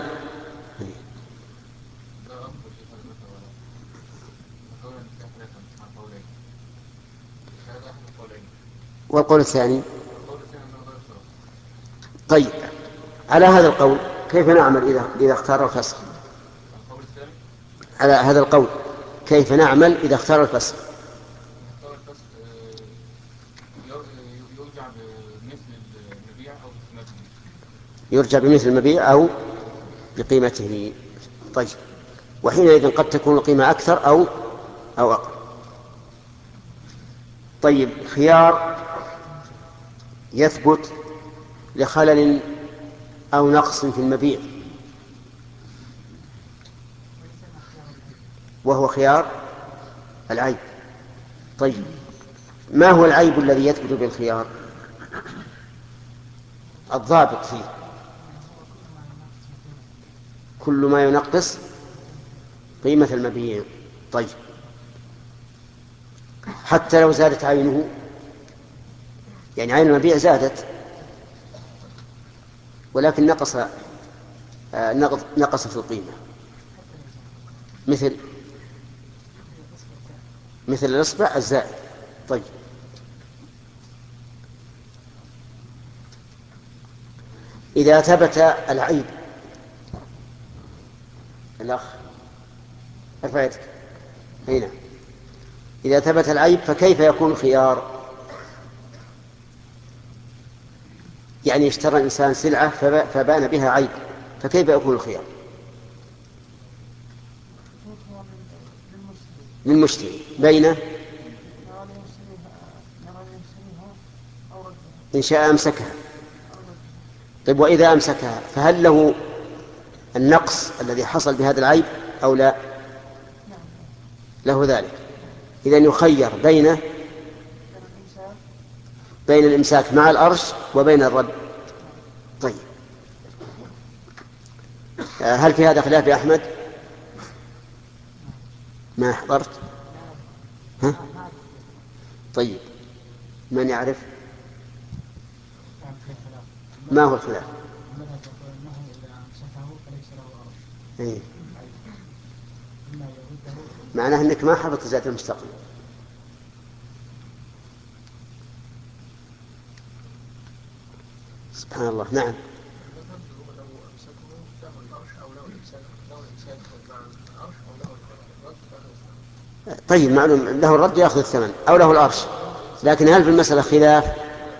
والقول الثاني. طيب، على هذا القول كيف نعمل إذا إذا اختار الفسخ؟ على هذا القول كيف نعمل إذا اختار الفسخ؟ يرجع بمثل المبيع أو بقيمته. طيب، وحينئذ قد تكون القيمة أكثر أو أو أقل. طيب، خيار يثبت لخلل أو نقص في المبيع، وهو خيار العيب. طيب، ما هو العيب الذي يثبت بالخيار؟ الضابط فيه كل ما ينقص قيمة المبيع. طيب، حتى لو زادت عينه، يعني عين المبيع زادت ولكن نقص نقص في القيمة، مثل مثل الإصبع الزائد. طيب، إذا ثبت العيب، الأخ ارفع يدك هنا، إذا ثبت العيب فكيف يكون خيار؟ يعني اشترى الإنسان سلعة فبان بها عيب، فكيف يكون الخيار؟ للمشتري بينه إن شاء أمسكها. طيب، وإذا أمسكها فهل له النقص الذي حصل بهذا العيب أو لا؟ له ذلك. إذن يخير بين بين الإمساك مع الأرش وبين الرد. طيب، هل في هذا خلاف يا أحمد؟ ما حضرت؟ ها؟ طيب من يعرف؟ ما هو الخلاف؟ إيه؟ معناه أنك ما حفظت زاد المستقيم. سبحان الله. نعم. طيب معلوم له الرد يأخذ الثمن أو له الأرش، لكن هل في المسألة خلاف؟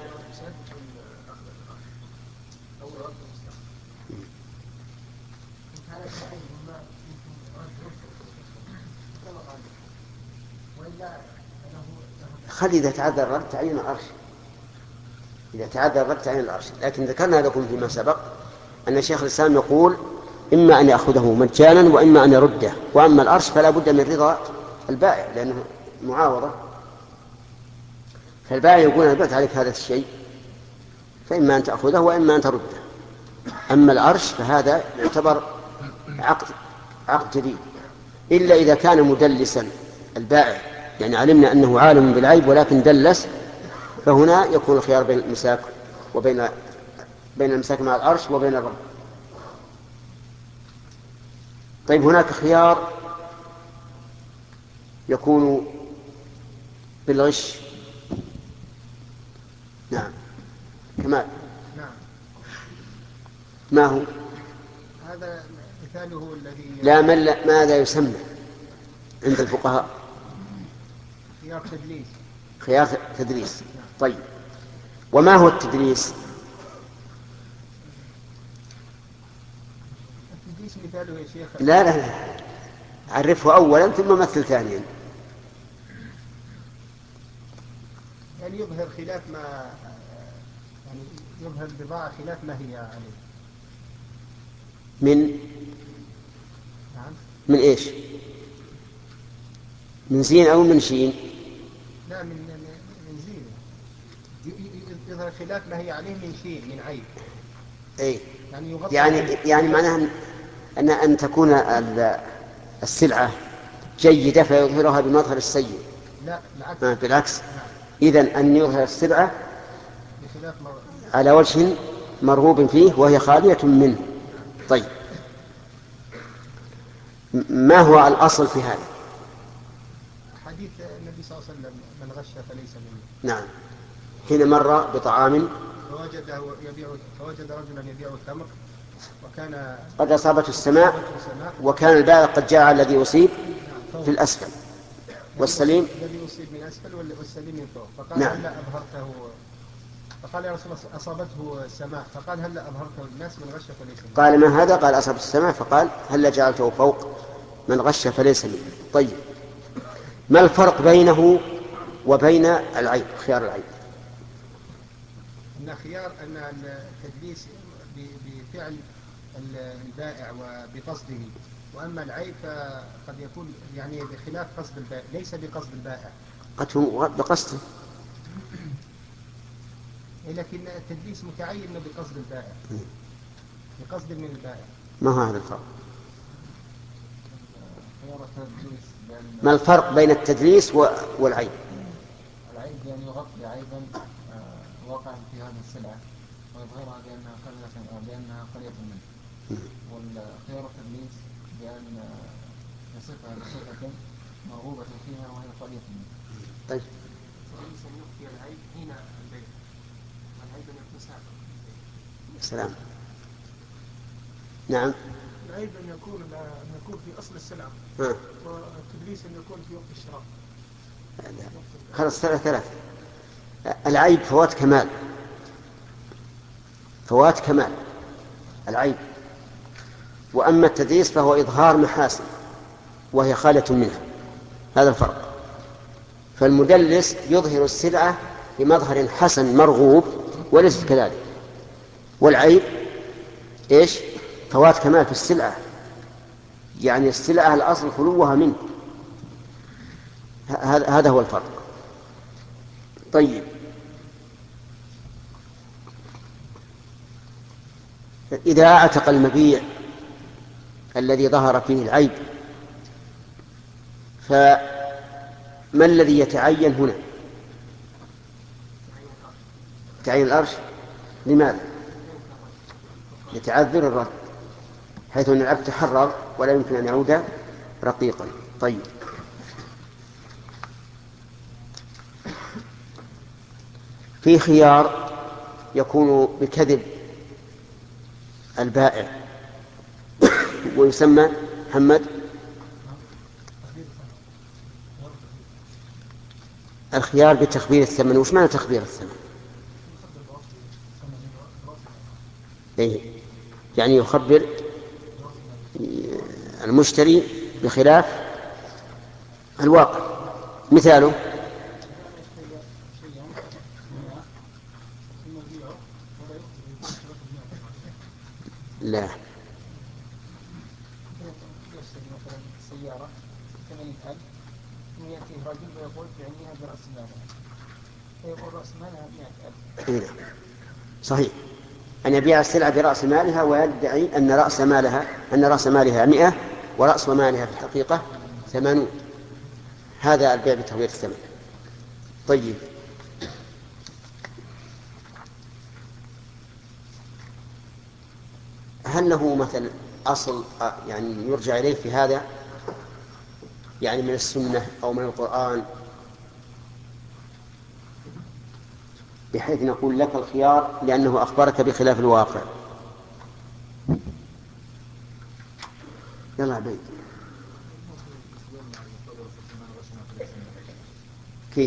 خلي إذا تعذر الرد تعين الأرش، إذا تعذر الرد تعين الأرش. لكن ذكرنا لكم فيما سبق أن شيخ الإسلام يقول إما أن يأخذه مجانا وإما أن يرده، وأما الأرش فلا بد من رضا البائع لأنه معاوضة، فالبائع يقول أنا بعت عليك هذا الشيء فإما أن تأخذه وإما أن ترده. أما الأرش فهذا يعتبر عقد عقد جديد، إلا إذا كان مدلسا البائع، يعني علمنا أنه عالم بالعيب ولكن دلس، فهنا يكون الخيار بين المساك وبين بين المساك مع الأرش وبين الرد. طيب هناك خيار يكون بالغش. نعم كمال. نعم. ما هو؟ هذا مثاله الذي لا من لا ماذا يسمى عند الفقهاء؟ خيار تدليس. خيار تدليس. طيب وما هو التدليس؟ التدليس مثاله يا شيخ. لا لا لا عرفه أولا ثم مثل ثانيا. يعني يظهر خلاف ما يعني يظهر بضاعة خلاف ما هي عليه. من نعم. من إيش؟ من زين أو من شين؟ لا من من زين. يظهر خلاف ما هي عليه من شين من عيب. أي يعني يغطي يعني يعني معناها أن أن تكون السلعة جيدة فيظهرها بمظهر السيء. لا بالعكس. آه بالعكس. إذن أن يظهر السلعة بخلاف مر... على وجه مرغوب فيه وهي خالية منه. طيب ما هو الأصل في هذا؟ حديث النبي صلى الله عليه وسلم من غش فليس منه. نعم. حين مر بطعام فوجده يبيع فوجد رجلا يبيع التمر وكان قد أصابته السماء وكان البائع قد جاء الذي أصيب في الأسفل والسليم الذي أصيب من أسفل والسليم من فوق. فقال نعم. هلا أظهرته. فقال يا رسول الله أصابته السماء فقال هلا أظهرته الناس من غش فليس منه. قال ما هذا؟ قال أصابته السماء فقال هلا جعلته فوق من غش فليس منه. طيب ما الفرق بينه وبين العيب خيار العيب؟ أن خيار أن التدليس بفعل البائع وبقصده، وأما العيب فقد يكون يعني بخلاف قصد البائع ليس بقصد البائع. قد هو بقصده. لكن التدليس متعين بقصد البائع بقصد من البائع. ما هو هذا الفرق؟ ما الفرق بين التدليس والعيب؟ العيب يعني يغطي عيبا وقع في هذه السلعة ويظهرها بأنها خلية بأنها خلية منه، والخيار التدليس بأن يصفها بصفة مرغوبة فيها وهي خلية منه. طيب التدليس أن يخفي العيب حين البيع والعيب أن يكون سابقا. سلام. نعم. العيب أن يكون أن يكون في أصل السلعة ها. والتدليس أن يكون في وقت الشراء. خلاص ثلاث ثلاث. العيب فوات كمال، فوات كمال العيب، وأما التدليس فهو إظهار محاسن وهي خالية منها. هذا الفرق. فالمدلس يظهر السلعة بمظهر حسن مرغوب وليس كذلك، والعيب إيش؟ فوات كمال في السلعة، يعني السلعة الأصل خلوها منه. هذا هو الفرق. طيب إذا أعتق المبيع الذي ظهر فيه العيب. فما الذي يتعين هنا؟ تعيين الأرش. لماذا؟ يتعذر الرد، حيث أن العبد تحرر ولا يمكن أن يعود رقيقا. طيب، في خيار يكون بكذب البائع ويسمى محمد الخيار بتخبير الثمن. وش معنى تخبير الثمن؟ يعني يخبر المشتري بخلاف الواقع. مثاله لا يشتري مثلا سيارة ثمانين ألف ثم يأتيه رجل ويقول بعنيها برأس مالها، فيقول رأس مالها مئة ألف. صحيح، أن يبيع السلعة برأس مالها ويدعي أن رأس مالها أن رأس مالها مئة ورأس مالها في الحقيقة ثمانون. هذا البيع بتغيير الثمن. طيب، هل له مثلا أصل يعني يرجع إليه في هذا، يعني من السنة أو من القرآن، بحيث نقول لك الخيار لأنه أخبرك بخلاف الواقع؟ يلا عبيد. كيف؟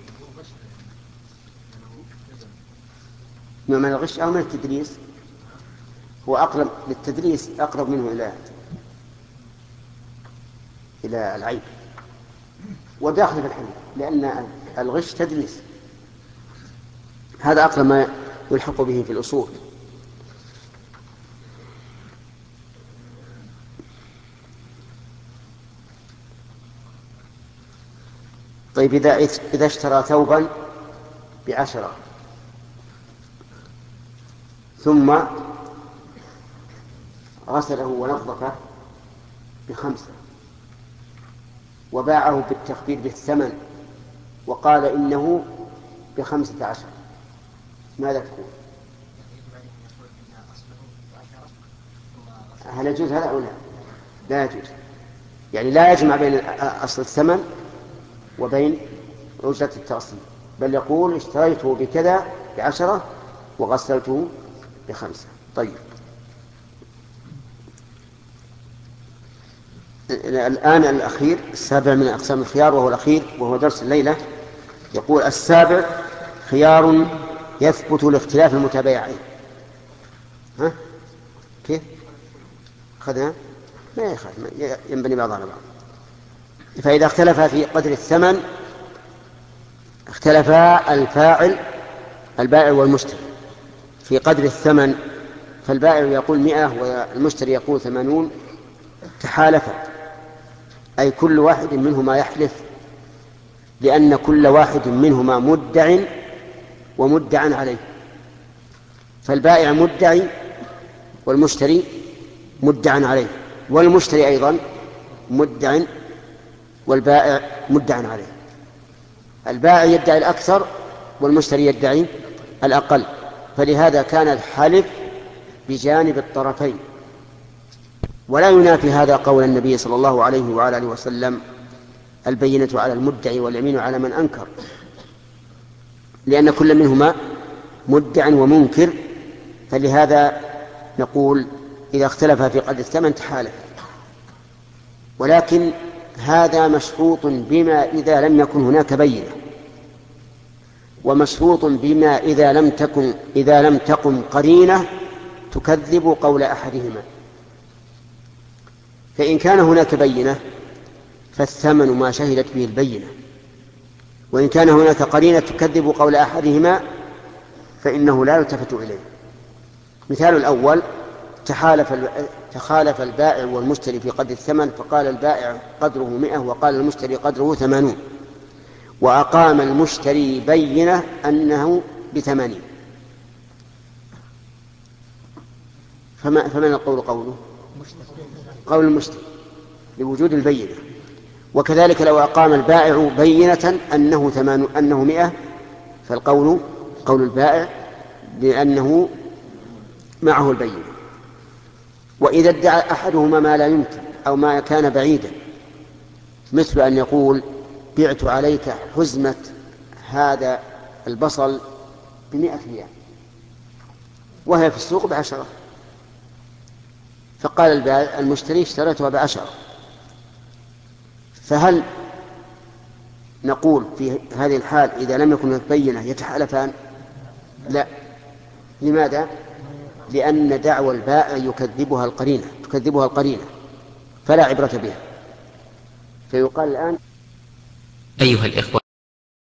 من الغش أو من التدليس؟ هو أقرب للتدليس، أقرب منه إلى إلى العيب وداخل في الحديث، لأن الغش تدليس. هذا أقرب ما يلحق به في الأصول. طيب، إذا إذا اشترى ثوبا بعشرة ثم غسله ونظفه بخمسة وباعه بالتخفيض بالثمن وقال إنه بخمسة عشر، ماذا تقول؟ هل يجوز هذا أو لا؟ لا يجوز. يعني لا يجمع بين أصل الثمن وبين أجرة التأصيل، بل يقول اشتريته بكذا بعشرة وغسلته بخمسة. طيب، الآن الأخير السابع من أقسام الخيار وهو الأخير وهو درس الليلة. يقول السابع خيار يثبت لاختلاف المتبايعين. ها كيف خذها؟ ما يخاف، ينبني بعض على بعض. فإذا اختلف في قدر الثمن اختلفا الفاعل البائع والمشتري في قدر الثمن، فالبائع يقول مئة والمشتري يقول ثمانون، تحالفا، أي كل واحد منهما يحلف، لأن كل واحد منهما مدع ومدعا عليه. فالبائع مدعي والمشتري مدعا عليه، والمشتري أيضا مدع والبائع مدعا عليه. البائع يدعي الأكثر والمشتري يدعي الأقل، فلهذا كان الحلف بجانب الطرفين. ولا ينافي هذا قول النبي صلى الله عليه وعلى آله وسلم البينة على المدعي واليمين على من أنكر، لأن كل منهما مدع ومنكر. فلهذا نقول إذا اختلف في قدر الثمن تحالف، ولكن هذا مشروط بما إذا لم يكن هناك بينة، ومشروط بما إذا لم تكن إذا لم تقم قرينة تكذب قول أحدهما. فإن كان هناك بينة فالثمن ما شهدت به البينة، وإن كان هناك قرينة تكذب قول أحدهما فإنه لا يلتفت إليه. مثال الأول تحالف تخالف البائع والمشتري في قدر الثمن، فقال البائع قدره مئة وقال المشتري قدره ثمانون، وأقام المشتري بينة أنه بثمانين، فما فمن القول قوله قول المشتري لوجود البينة. وكذلك لو أقام البائع بينة أنه ثمان أنه مئة فالقول قول البائع لأنه معه البينة. وإذا ادعى أحدهما ما لا يمكن أو ما كان بعيدا، مثل أن يقول بعت عليك حزمة هذا البصل بمئة ريال وهي في السوق بعشرة، فقال البائع المشتري اشتريتها بعشرة، فهل نقول في هذه الحال إذا لم يكن بينة يتحالفان؟ لا. لماذا؟ لأن دعوى البائع يكذبها القرينة تكذبها القرينة فلا عبرة بها. فيقال الآن أيها الإخوة